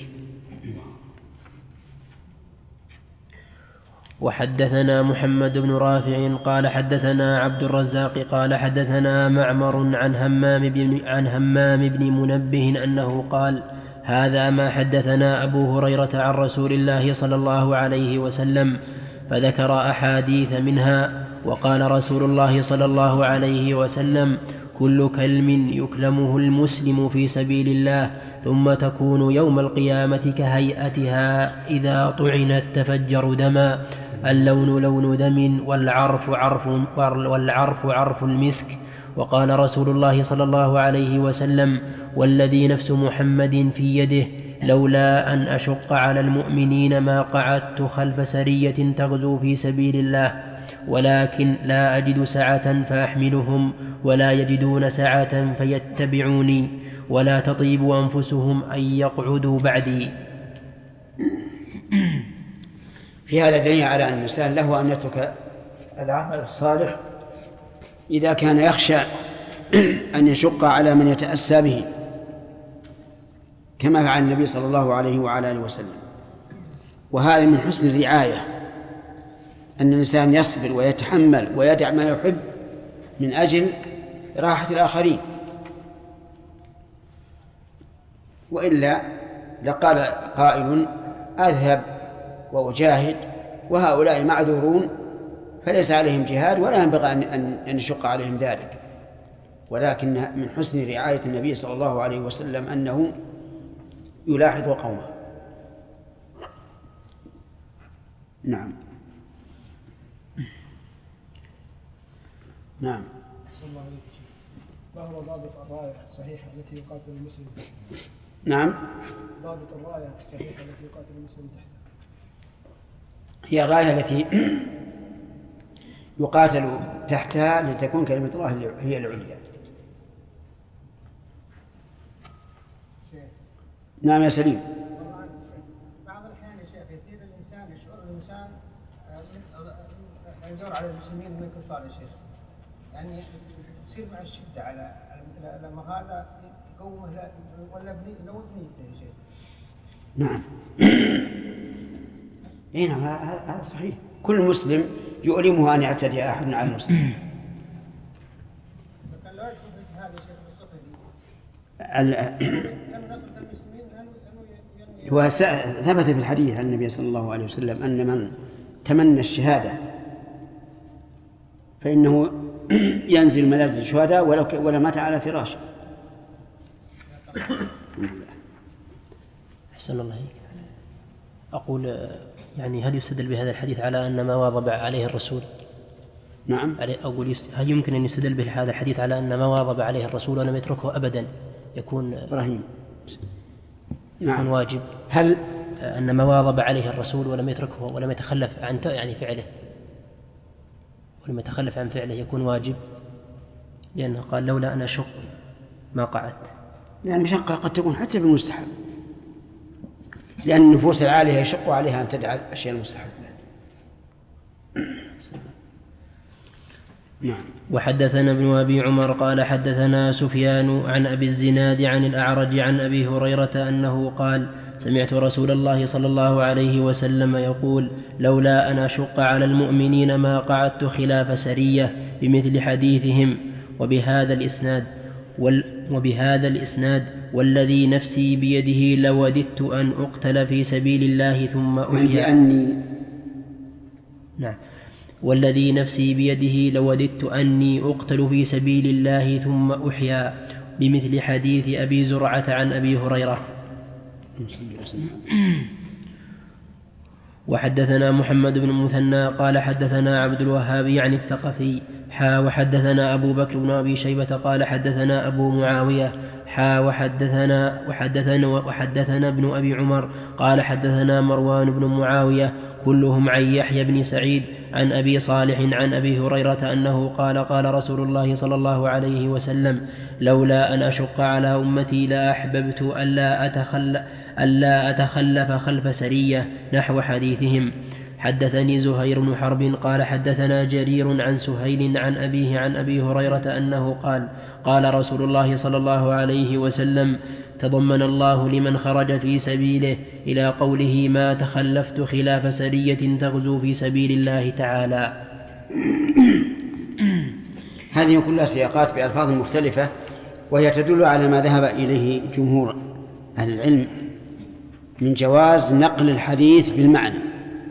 وحدثنا محمد بن رافع قال حدثنا عبد الرزاق قال حدثنا معمر عن همام بن منبه أنه قال: هذا ما حدثنا أبو هريرة عن رسول الله صلى الله عليه وسلم، فذكر أحاديث منها. وقال رسول الله صلى الله عليه وسلم: كل كلم يكلمه المسلم في سبيل الله ثم تكون يوم القيامة كهيئتها إذا طعنت تفجر دما، اللون لون دم والعرف عرف المسك. وقال رسول الله صلى الله عليه وسلم: والذي نفس محمد في يده لولا أن أشق على المؤمنين ما قعدت خلف سرية تغزو في سبيل الله، ولكن لا أجد سعة فأحملهم ولا يجدون سعة فيتبعوني، ولا تطيب أنفسهم أن يقعدوا بعدي. في هذا دليل على أن الإنسان له أن يترك العمل الصالح إذا كان يخشى أن يشق على من يتأسى به، كما فعل النبي صلى الله عليه وعلى آله وسلم. وهذا من حسن الرعاية، أن الإنسان يصبر ويتحمل ويدع ما يحب من أجل راحة الآخرين، وإلا لقال قائل: أذهب وأجاهد وهؤلاء معذورون فليس عليهم جهاد ولا ينبغي أن يشق عليهم ذلك. ولكن من حسن رعاية النبي صلى الله عليه وسلم أنه يلاحظ قومه. نعم. نعم. أحسن الله عليك شيخ. ما هو ضابط الراية الصحيحة التي يقاتل المسلم تحتها؟ نعم. ضابط الراية الصحيحة التي يقاتل المسلم تحتها. هي الراية التي يقاتل تحتها لتكون كلمة الله هي العليا. نعم يا سليم. بعض الأحيان يا شيخ يصير الإنسان يشعر الإنسان يدور على المسلمين من الكفار يا شيخ، يعني يصير مع الشدة على لما هذا يقومه ولا لو بنيته يا شيخ. نعم. نعم هذا صحيح. كل مسلم يؤلمه أن يعتدي أحد على المسلم. لكن لا يدخل في هذا شيخ بالصفة دي. وثبت في الحديث عن النبي صلى الله عليه وسلم أن من تمنى الشهادة فإنه ينزل منازل الشهداء ولو مات على فراشه. أحسن الله عليك. أقول يعني هل يستدل بهذا الحديث على أن ما واظب عليه الرسول؟ نعم. أقول هل يمكن أن يستدل بهذا الحديث على أن ما واظب عليه الرسول ولم يتركه أبدا يكون إبراهيم. نعم. واجب؟ هل أن ما واظب عليه الرسول ولم يتركه ولم يتخلف عن يعني فعله ولم يتخلف عن فعله يكون واجب؟ لأنه قال لولا أن أشق ما قعدت. لأن المشقة قد تكون حتى بالمستحب، لأن النفوس العالية يشق عليها أن تدعى الأشياء المستحبة. نعم. وحدثنا ابن أبي عمر قال حدثنا سفيان عن أبي الزناد عن الأعرج عن أبي هريرة أنه قال: سمعت رسول الله صلى الله عليه وسلم يقول: لولا أن أشق على المؤمنين ما قعدت خلاف سرية بمثل حديثهم. وبهذا الإسناد والذي نفسي بيده لوددت أن أقتل في سبيل الله ثم أحيا. نعم. والذي نفسي بيده لوددت أني أقتل في سبيل الله ثم أحيا بمثل حديث أبي زرعة عن أبي هريرة. وحدثنا محمد بن المثنى قال حدثنا عبد الوهاب عن الثقفي وحدثنا أبو بكر بن أبي شيبة قال حدثنا أبو معاوية وحدثنا ابن أبي عمر قال حدثنا مروان بن معاوية كلهم عن يحيى بن سعيد عن أبي صالح عن أبي هريرة أنه قال: قال رسول الله صلى الله عليه وسلم: لولا أن أشق على أمتي لأحببت ألا أتخلف خلف سرية نحو حديثهم. حدثني زهير بن حرب قال حدثنا جرير عن سهيل عن أبيه عن أبي هريرة أنه قال: قال رسول الله صلى الله عليه وسلم: تضمن الله لمن خرج في سبيله إلى قوله: ما تخلفت خلاف سرية تغزو في سبيل الله تعالى. هذه كلها سياقات بألفاظ مختلفة، وهي تدل على ما ذهب إليه جمهور أهل العلم من جواز نقل الحديث بالمعنى،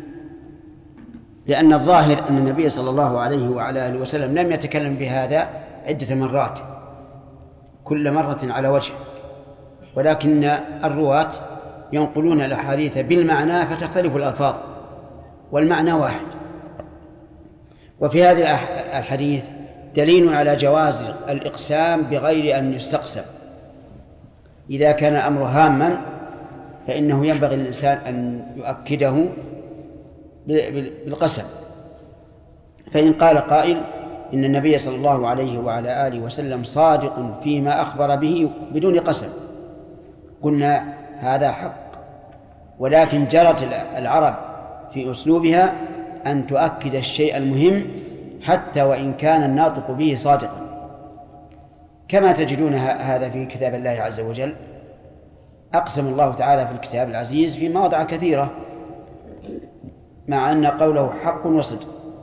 لأن الظاهر أن النبي صلى الله عليه وعلى آله وسلم لم يتكلم بهذا عدة مرات كل مرة على وجه، ولكن الرواة ينقلون الأحاديث بالمعنى فتختلف الألفاظ والمعنى واحد. وفي هذه الحديث دليل على جواز الإقسام بغير أن يستقسم. إذا كان الأمر هاما فإنه ينبغي للإنسان أن يؤكده بالقسم. فإن قال قائل إن النبي صلى الله عليه وعلى آله وسلم صادق فيما أخبر به بدون قسم، قلنا هذا حق، ولكن جرت العرب في أسلوبها أن تؤكد الشيء المهم حتى وإن كان الناطق به صادقا، كما تجدون هذا في كتاب الله عز وجل. أقسم الله تعالى في الكتاب العزيز في مواضع كثيرة مع أن قوله حق وصدق.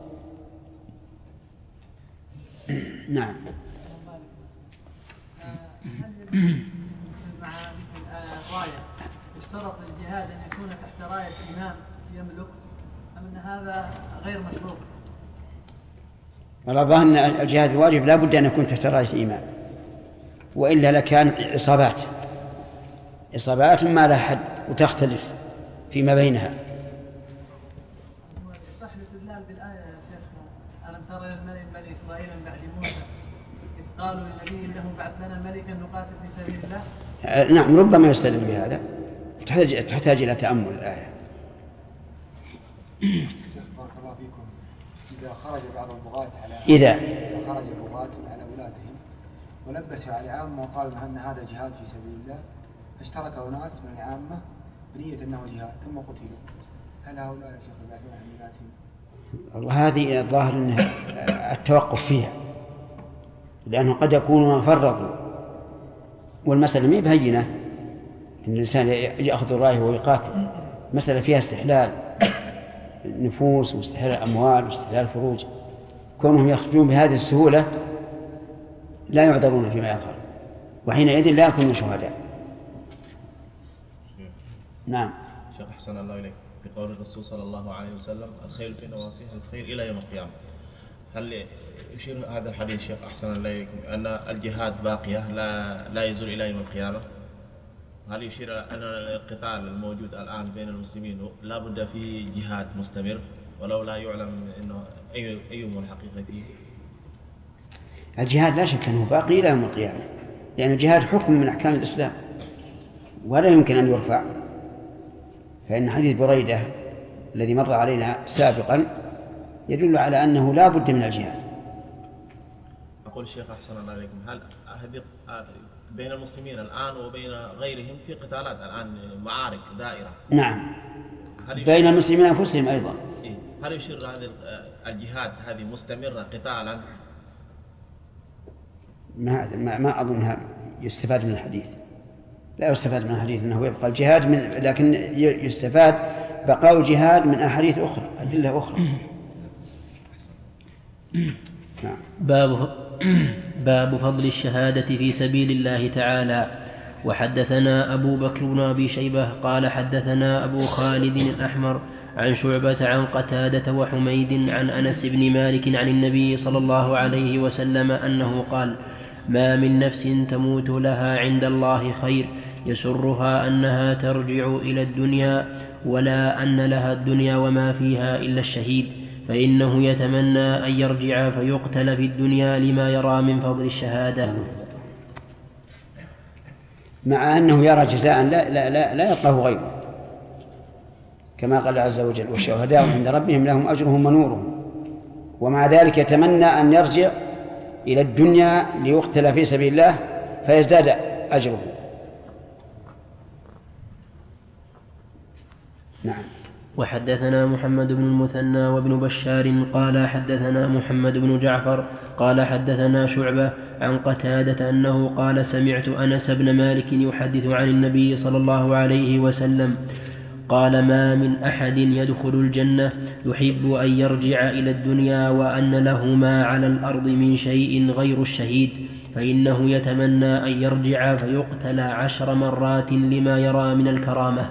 نعم. مع الراية اشترط الجهاد أن يكون تحت راية إمام يملك، أم أن هذا غير مشروط؟ والله ظاهر أن الجهاد الواجب لا بد أن يكون تحت راية إمام، وإلا لكان إصابات ما لا حد وتختلف فيما بينها. صح الاستدلال بالآية يا شيخ ألم ترى الملك بني إسرائيل من بعد موسى إذ قالوا لنبي له بعث لنا ملكا نقاتل في سبيل الله؟ نعم، ربما يستدل بهذا، تحتاج إلى تأمل الآية. بارك الله فيكم. إذا خرج بعض البغاة على ولاتهم ولبسوا على العامة وقالوا أن هذا جهاد في سبيل الله، اشترك أناس من العامة بنية أنه جهاد ثم قتلوا، هل هؤلاء يا شيخ يبعثون عن ملاتهم؟ والله هذه الظاهر أنها التوقف فيها، لأنه قد يكونوا فرطوا، والمسألة ما بهينة إن الإنسان يأخذ الراية ويقاتل. مسألة فيها استحلال النفوس واستحلال الأموال واستحلال الفروج، كونهم يخرجون بهذه السهولة لا يعذرون فيما يفعل، وحينئذ لا يكونوا شهداء. نعم. شيخ أحسن الله إليك، بقول الرسول صلى الله عليه وسلم الخيل في نواصيها الخير إلى يوم القيامة، هل يشير هذا الحديث شيخ أحسن الله إليكم أن الجهاد باقية لا يزول إلى يوم القيامة؟ هل يشير أن القتال الموجود الآن بين المسلمين لا بد فيه جهاد مستمر ولو لا يعلم إنه أيهم الحقيقة فيه؟ الجهاد لا شك أنه باقي إلى يوم القيامة، لأن الجهاد حكم من أحكام الإسلام ولا يمكن أن يرفع. فإن حديث بريدة الذي مر علينا سابقا يدل على أنه لا بد من الجهاد. أقول الشيخ أحسن الله عليكم، هل بين المسلمين الآن وبين غيرهم في قتالات الآن، معارك دائرة؟ نعم، بين المسلمين أنفسهم أيضا. هل يشير هذا الجهاد هذه مستمرة قتالا؟ ما أظنها يستفاد من الحديث، لا يستفاد من الحديث أنه يبقى الجهاد لكن يستفاد بقاء الجهاد من أحاديث أخرى، أدلة أخرى. باب فضل الشهادة في سبيل الله تعالى. وحدثنا أبو بكر بن أبي شيبة قال حدثنا أبو خالد الأحمر عن شعبة عن قتادة وحميد عن أنس بن مالك عن النبي صلى الله عليه وسلم أنه قال: ما من نفس تموت لها عند الله خير يسرها أنها ترجع إلى الدنيا ولا أن لها الدنيا وما فيها إلا الشهيد، فإنه يتمنى أن يرجع فيقتل في الدنيا لما يرى من فضل الشهادة. مع أنه يرى جزاء لا يلقاه غيره، كما قال عز وجل: والشهداء عند ربهم لهم أجرهم ونورهم، ومع ذلك يتمنى أن يرجع إلى الدنيا ليقتل في سبيل الله فيزداد أجره. نعم. وحدثنا محمد بن المثنى وابن بشار قال حدثنا محمد بن جعفر قال حدثنا شعبة عن قتادة أنه قال: سمعت أنس بن مالك يحدث عن النبي صلى الله عليه وسلم قال: ما من أحد يدخل الجنة يحب أن يرجع إلى الدنيا وأن له ما على الأرض من شيء غير الشهيد، فإنه يتمنى أن يرجع فيقتل 10 مرات لما يرى من الكرامة.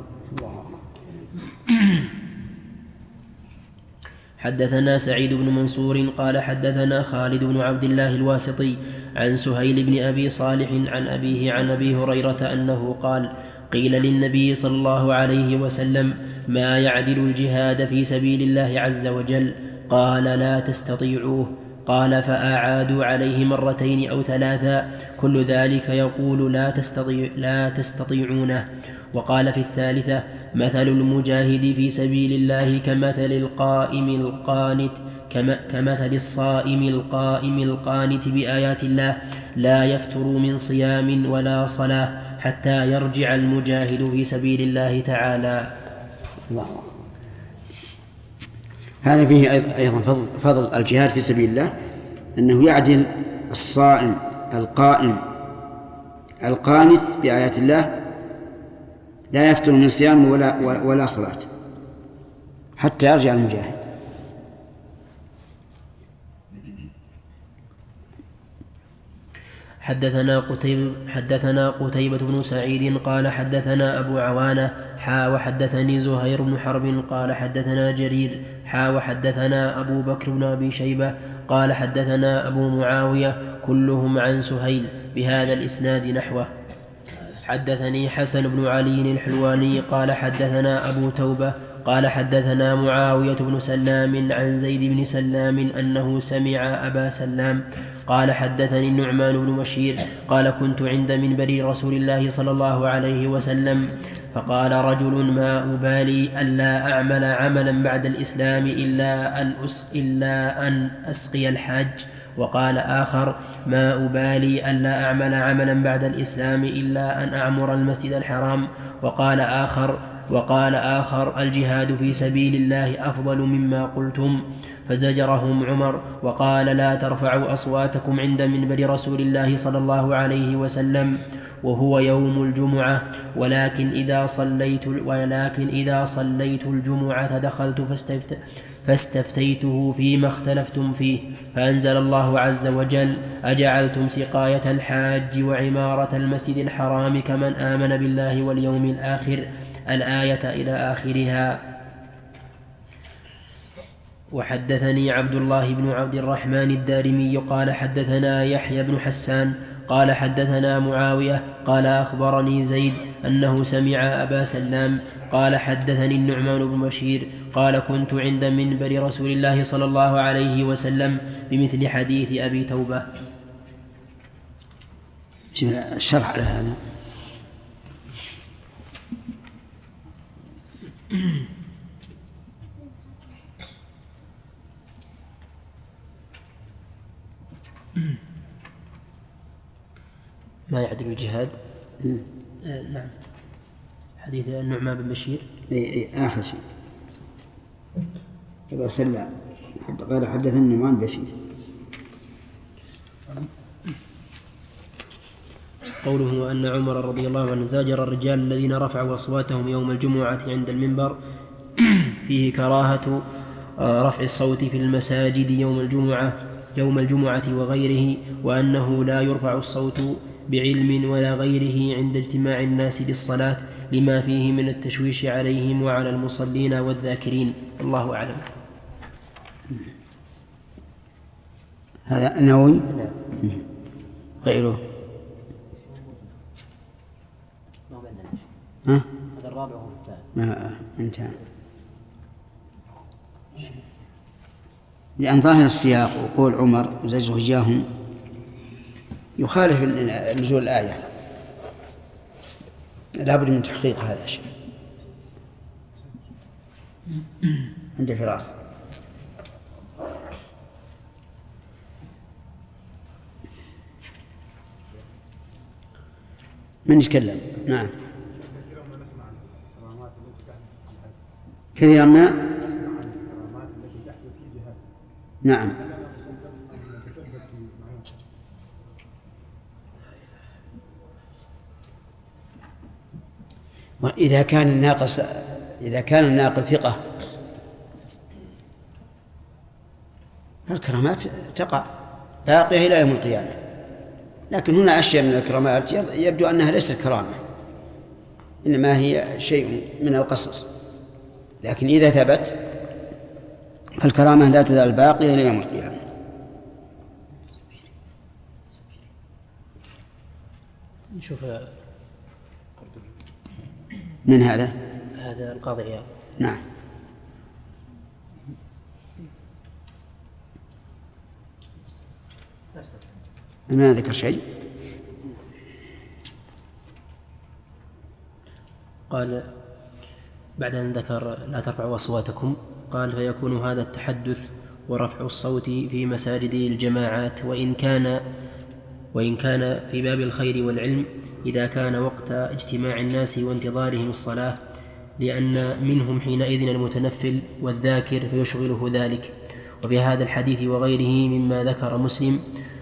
حدثنا سعيد بن منصور قال حدثنا خالد بن عبد الله الواسطي عن سهيل بن أبي صالح عن أبيه عن أبي هريرة أنه قال: قيل للنبي صلى الله عليه وسلم: ما يعدل الجهاد في سبيل الله عز وجل؟ قال: لا تستطيعوه. قال: فأعادوا عليه 2 أو 3، كل ذلك يقول: لا تستطيعونه. وقال في 3: مثل المجاهد في سبيل الله كمثل الصائم القائم القانت بآيات الله لا يفتر من صيام ولا صلاة حتى يرجع المجاهد في سبيل الله تعالى. الله. هذا فيه أيضا فضل الجهاد في سبيل الله، أنه يعدل الصائم القائم القانت بآيات الله لا يفتر من صيام ولا صلاة حتى يرجع المجاهد. حدثنا قتيبة بن سعيد قال حدثنا أبو عوانة وحدثني زهير بن حرب قال حدثنا جرير وحدثنا أبو بكر بن أبي شيبة قال حدثنا أبو معاوية كلهم عن سهيل بهذا الإسناد نحوه. حدثني حسن بن علي الحلواني قال حدثنا أبو توبة قال حدثنا معاوية بن سلام عن زيد بن سلام أنه سمع أبا سلام قال حدثني النعمان بن بشير قال: كنت عند منبر رسول الله صلى الله عليه وسلم فقال رجل: ما أبالي ألا أعمل عملا بعد الإسلام إلا أن أسقي الحاج. وقال آخر: ما أبالي ألا أعمل عملا بعد الإسلام إلا أن أعمر المسجد الحرام. وقال آخر: الجهاد في سبيل الله أفضل مما قلتم. فزجرهم عمر وقال: لا ترفعوا أصواتكم عند منبر رسول الله صلى الله عليه وسلم وهو يوم الجمعة، ولكن إذا صليت الجمعة دخلت فاستفتيته فيما اختلفتم فيه، فأنزل الله عز وجل: أجعلتم سقاية الحاج وعمارة المسجد الحرام كمن آمن بالله واليوم الآخر، الآية إلى آخرها. وحدثني عبد الله بن عبد الرحمن الدارمي قال حدثنا يحيى بن حسان قال حدثنا معاوية قال أخبرني زيد أنه سمع أبا سلام قال حدثني النعمان بن بشير قال: كنت عند منبر رسول الله صلى الله عليه وسلم بمثل حديث أبي توبة. الشرح على هذا. ما يعدل الجهاد. نعم. حديث النعمان بن بشير آخر شيء أبا سلام قال حدثنا النعمان بن بشير. قوله أن عمر رضي الله عنه زاجر الرجال الذين رفعوا أصواتهم يوم الجمعة عند المنبر فيه كراهة رفع الصوت في المساجد يوم الجمعة وغيره، وأنه لا يرفع الصوت بعلم ولا غيره عند اجتماع الناس للصلاة لما فيه من التشويش عليهم وعلى المصلين والذاكرين. الله أعلم. هذا النووي غيره. هذا الرابع والثالث انتهى. لأن ظاهر السياق وقول عمر زجره إياهم يخالف نزول الآية، لا بد من تحقيق هذا الشيء عند فراس. من يتكلم؟ نعم. كثيرا ما نعم. وإذا كان الناقل ثقة فالكرامات تقع باقية إلى يوم القيامة. لكن هنا أشياء من الكرامات يبدو أنها ليست كرامة، إنما هي شيء من القصص، لكن إذا ثبت فالكرامة لا تزال باقية إلى يوم القيامة. نشوف من هذا القاضي عياض. نعم. ما ذكر شيء. قال بعد أن ذكر لا ترفعوا أصواتكم قال فيكون هذا التحدث ورفع الصوت في مساجد الجماعات وإن كان في باب الخير والعلم إذا كان وقت اجتماع الناس وانتظارهم الصلاة، لأن منهم حينئذ المتنفل والذاكر فيشغله ذلك. وفي هذا الحديث وغيره مما ذكر مسلم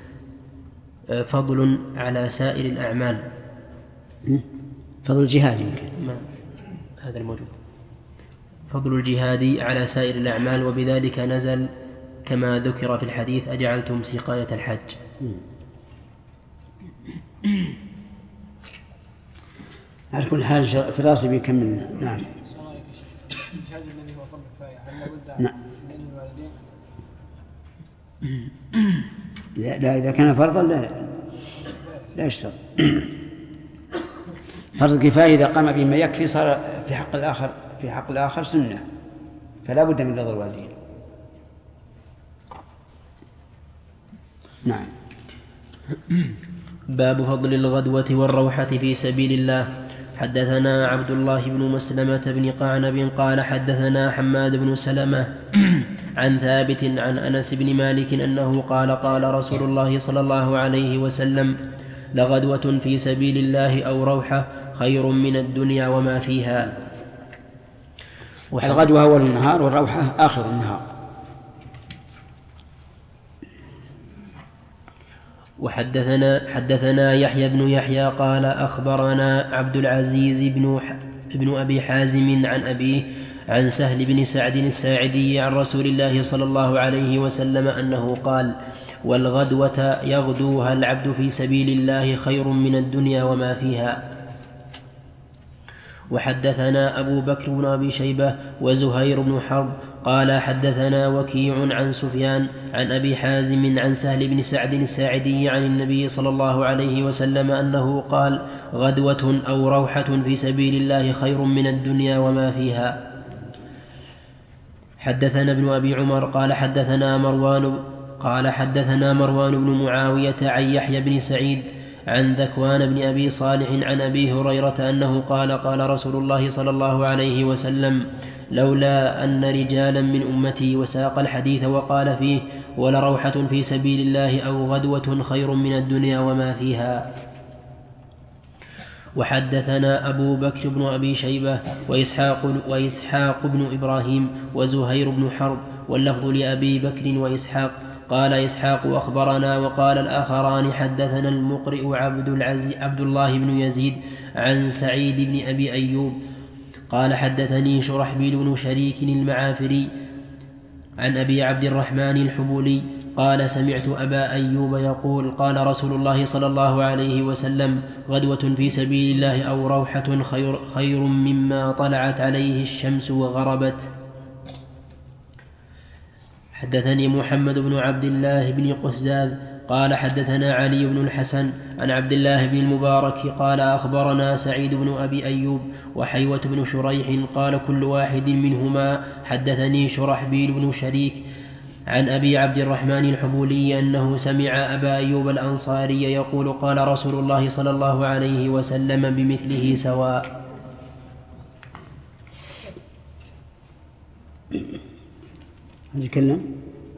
فضل على سائر الأعمال. فضل الجهاد يمكن هذا الموجود، فضل الجهاد على سائر الأعمال، وبذلك نزل كما ذكر في الحديث أجعلتم سقاية الحج. على كل حال في راسي بيكمل. نعم. نعم. لا إذا كان فرضا لا يشترط. فرض الكفاية إذا قام بما يكفي صار في حق الآخر سنة، فلا بد من رضا الوالدين. نعم. باب فضل الغدوة والروحة في سبيل الله. حدثنا عبد الله بن مسلمة بن قعنب قال حدثنا حماد بن سلمة عن ثابت عن أنس بن مالك أنه قال قال رسول الله صلى الله عليه وسلم لغدوة في سبيل الله أو روحة خير من الدنيا وما فيها. الغدوة أول النهار والروحة آخر النهار. حدثنا يحيى بن يحيى قال أخبرنا عبد العزيز بن أبي حازم عن أبيه عن سهل بن سعد الساعدي عن رسول الله صلى الله عليه وسلم أنه قال والغدوة يغدوها العبد في سبيل الله خير من الدنيا وما فيها. وحدثنا أبو بكر بن أبي شيبة وزهير بن حرب قال حدثنا وكيع عن سفيان عن أبي حازم عن سهل بن سعد الساعدي عن النبي صلى الله عليه وسلم أنه قال غدوة أو روحة في سبيل الله خير من الدنيا وما فيها. حدثنا ابن أبي عمر قال حدثنا مروان بن معاوية عن يحيى بن سعيد عن ذكوان بن أبي صالح عن أبي هريرة أنه قال قال رسول الله صلى الله عليه وسلم لولا أن رجالا من أمتي وساق الحديث وقال فيه ولروحة في سبيل الله أو غدوة خير من الدنيا وما فيها. وحدثنا أبو بكر بن أبي شيبة وإسحاق بن إبراهيم وزهير بن حرب واللفظ لأبي بكر وإسحاق قال إسحاق أخبرنا وقال الآخران حدثنا المقرئ عبد الله بن يزيد عن سعيد بن أبي أيوب قال حدثني شرحبيل بن شريك المعافري عن أبي عبد الرحمن الحبولي قال سمعت أبا أيوب يقول قال رسول الله صلى الله عليه وسلم غدوة في سبيل الله أو روحة خير مما طلعت عليه الشمس وغربت. حدثني محمد بن عبد الله بن قهزاذ قال حدثنا علي بن الحسن عن عبد الله بن المبارك قال أخبرنا سعيد بن أبي أيوب وحيوة بن شريح قال كل واحد منهما حدثني شرحبيل بن شريك عن أبي عبد الرحمن الحبولي أنه سمع أبا أيوب الأنصاري يقول قال رسول الله صلى الله عليه وسلم بمثله سواء. يتكلم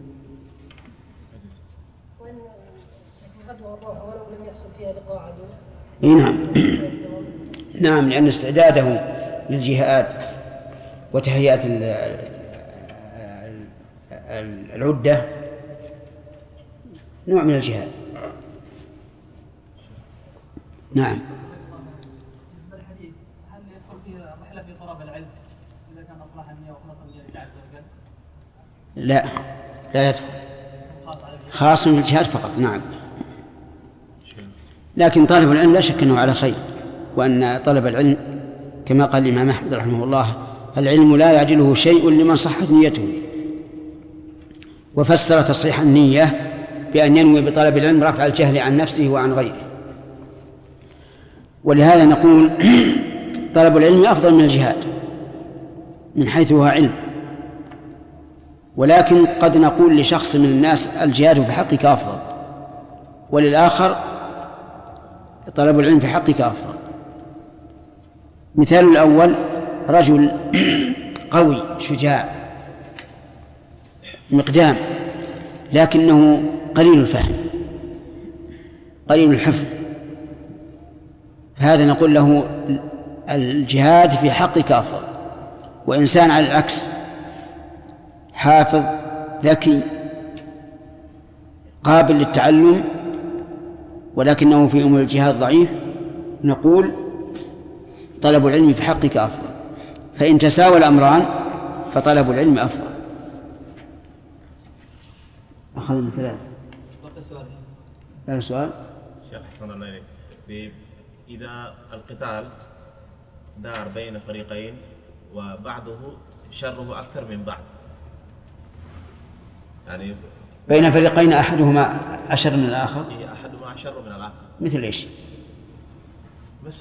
نعم نعم لأن استعداده للجهاد وتهيئة العدة نوع من الجهاد. نعم. بالنسبة للحديث هل يدخل فيه الرحلة في طلب العلم إذا كان أصلح النية وخلص النية عز وجل؟ لا يدخل، خاص بالجهاد فقط. نعم. لكن طالب العلم لا شك أنه على خير، وأن طلب العلم كما قال الإمام أحمد رحمه الله: العلم لا يعجله شيء لمن صحت نيته. وفسر تصحيح النية بأن ينوي بطلب العلم رفع الجهل عن نفسه وعن غيره. ولهذا نقول طلب العلم أفضل من الجهاد من حيث هو علم، ولكن قد نقول لشخص من الناس الجهاد في حقك أفضل، وللآخر طلب العلم في حقك أفضل. مثال الأول: رجل قوي شجاع مقدام لكنه قليل الفهم قليل الحفظ، هذا نقول له الجهاد في حقك أفضل. وإنسان على العكس حافظ ذكي قابل للتعلم ولكنه في أمور الجهاد ضعيف، نقول طلب العلم في حقك أفضل. فإن تساوى الأمران فطلب العلم أفضل. أخذنا ثلاثة. سؤال شيخ حسن الله إليك، إذا القتال دار بين فريقين وبعضه شره أكثر من بعض، يعني بين فريقين أحدهما أشر من الآخر، أحدهما أشر من الآخر، مثل إيش؟ مثل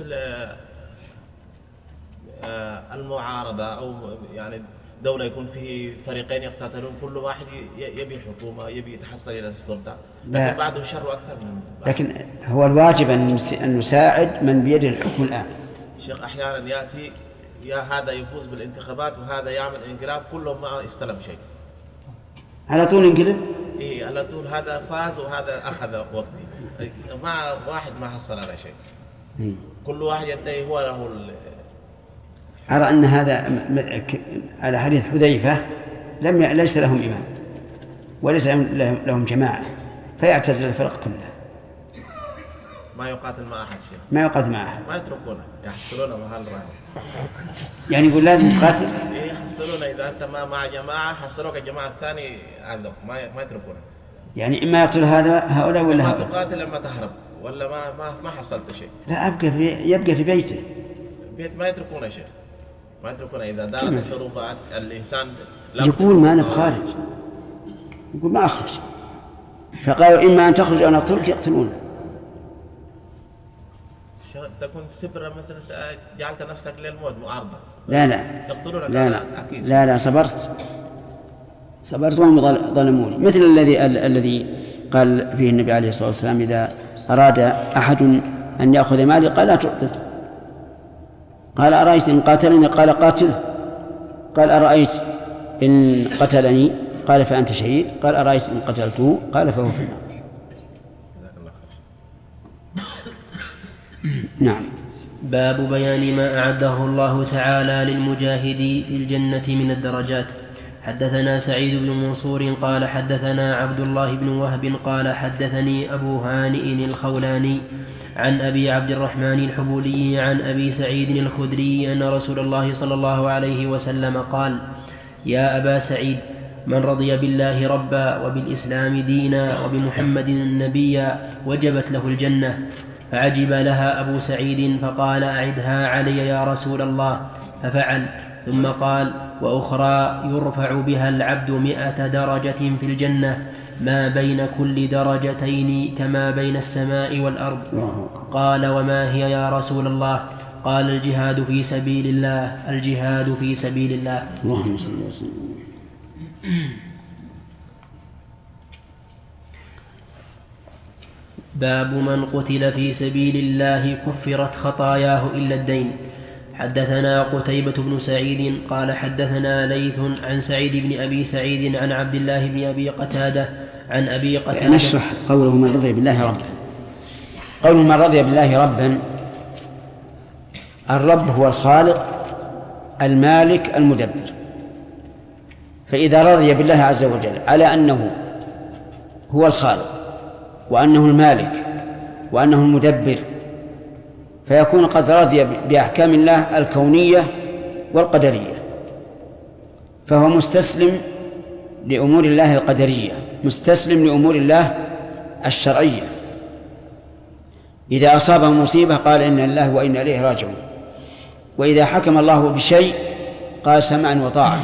المعارضة، أو يعني دولة يكون فيه فريقين يقتتلون، كل واحد يبي حكومة، يبي يتحصل إلى السلطة، لكن بعده شر أكثر من بعض. لكن هو الواجب أن نساعد من بيده الحكم الآن. شيخ أحيانا يأتي يا هذا يفوز بالانتخابات وهذا يعمل انقلاب، كلهم ما استلم شيء، على طول انقلب. إيه على طول، هذا فاز وهذا أخذ وقتي، ما واحد ما حصل على شيء. كل واحد يدعي هو له أرى أن هذا على حديث حذيفة ليس لهم إمام وليس لهم جماعة، فيعتزل الفرق كلها، ما يقاتل مع أحد شيء، ما يقاتل مع أحد، ما يتركونه، يحصلونه محل راحة. يعني يقول لازم تقاتل. إيه يحصلونه، إذا أنت ما مع جماعة حصلوك الجماعة الثاني عندهم، ما يتركونه. يعني إما يقتل هؤلاء ولا ما هؤلاء. تقاتل لما تهرب، ولا ما حصلت شيء. لا يبقى في بيته. بيت ما يتركونه شيء، ما يتركونه. إذا دارت الحروبات الإنسان يقول ما أنا بخارج، يقول ما أخرج، فقالوا إما أن تخرج أو نقتلك، يقتلونه. تكون سبرة مثلا جعلت نفسك للموت معارضة. لا لا صبرت وهم ظلموني، مثل الذي قال فيه النبي عليه الصلاة والسلام: إذا أراد أحد أن يأخذ مالي قال لا تعطه، قال أرأيت إن قاتلني قال قاتله، قال أرأيت إن قتلني قال فأنت شهيد، قال أرأيت إن قتلته قال فهو في النار. نعم. باب بيان ما أعده الله تعالى للمجاهدين في الجنة من الدرجات. حدثنا سعيد بن منصور قال حدثنا عبد الله بن وهب قال حدثني أبو هانئ الخولاني عن أبي عبد الرحمن الحبولي عن أبي سعيد الخدري أن رسول الله صلى الله عليه وسلم قال: يا أبا سعيد، من رضي بالله ربا وبالإسلام دينا وبمحمد نبيا وجبت له الجنة. فعجب لها أبو سعيد فقال: أعدها علي يا رسول الله، ففعل. ثم قال: وأخرى يرفع بها العبد 100 درجة في الجنة، ما بين كل درجتين كما بين السماء والأرض. قال: وما هي يا رسول الله؟ قال: الجهاد في سبيل الله، الجهاد في سبيل الله. اللهم صل وسلم. باب من قتل في سبيل الله كفرت خطاياه إلا الدين. حدثنا قتيبة بن سعيد قال حدثنا ليث عن سعيد بن أبي سعيد عن عبد الله بن أبي قتادة عن أبي قتادة. نشرح قوله من رضي بالله ربا. قول من رضي بالله ربا، الرب هو الخالق المالك المدبر، فإذا رضي بالله عز وجل على أنه هو الخالق وأنه المالك وأنه المدبر، فيكون قد رضي بأحكام الله الكونية والقدرية، فهو مستسلم لأمور الله القدرية، مستسلم لأمور الله الشرعية. إذا أصابه مصيبة قال إن الله وإنا إليه راجعون، وإذا حكم الله بشيء قال سمعا وطاعة.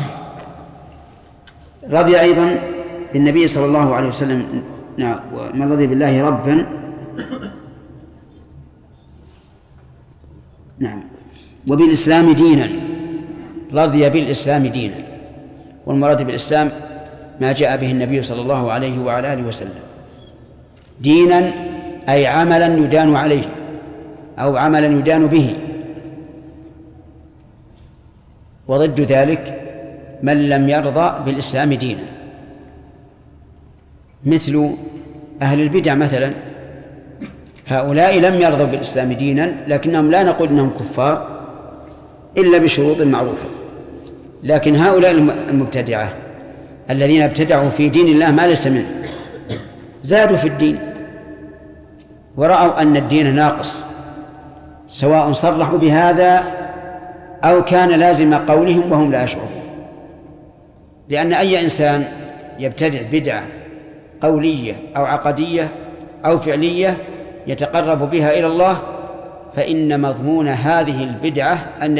رضي أيضا بالنبي صلى الله عليه وسلم، ومن رضي بالله ربا وبالإسلام دينا، رضي بالإسلام دينا، والمراد بالإسلام ما جاء به النبي صلى الله عليه وعلى آله وسلم. دينا أي عملا يدان عليه أو عملا يدان به، وضد ذلك من لم يرضى بالإسلام دينا، مثل أهل البدع مثلا، هؤلاء لم يرضوا بالإسلام دينا، لكنهم لا نقول إنهم كفار إلا بشروط معروفة. لكن هؤلاء المبتدعة الذين ابتدعوا في دين الله ما ليس منه، زادوا في الدين ورأوا أن الدين ناقص، سواء صرحوا بهذا أو كان لازم قولهم وهم لا يشعرون. لأن أي إنسان يبتدع بدعة قولية أو عقدية أو فعلية يتقرب بها إلى الله، فإن مضمون هذه البدعة أن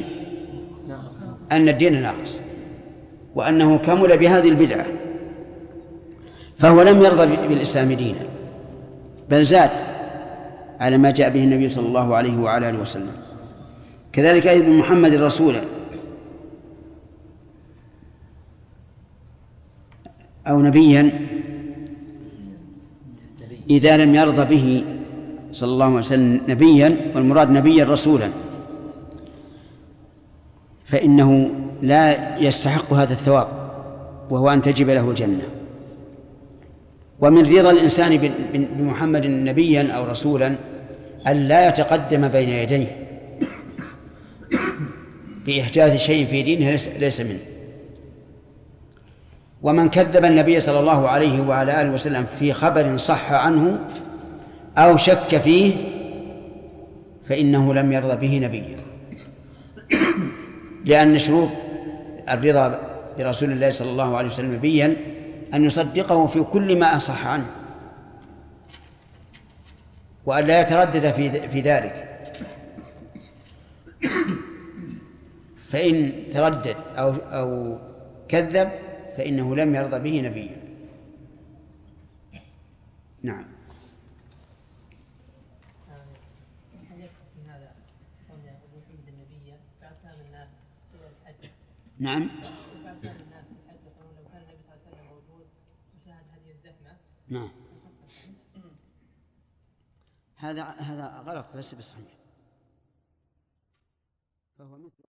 الدين ناقص، وأنه كمل بهذه البدعة، فهو لم يرضى بالإسلام دينا، بل زاد على ما جاء به النبي صلى الله عليه وعلى آله وسلم. كذلك أيضا محمد رسولا أو نبيا إذا لم يرضى به صلى الله عليه وسلم نبيا، والمراد نبيا رسولا، فإنه لا يستحق هذا الثواب، وهو أن تجب له الجنة. ومن رضا الإنسان بمحمد نبيا أو رسولا أن لا يتقدم بين يديه بإحداث شيء في دينه ليس منه. ومن كذب النبي صلى الله عليه وعلى آله وسلم في خبر صح عنه أو شك فيه فإنه لم يرضى به نبيا، لأن شروط الرضا برسول الله صلى الله عليه وسلم نبيا أن يصدقه في كل ما أصح عنه، وأن لا يتردد في ذلك، فإن تردد أو كذب فإنه لم يرضى به نبيا. نعم. نعم. نعم. هذا غلط ليس بصحيح، فهو مثل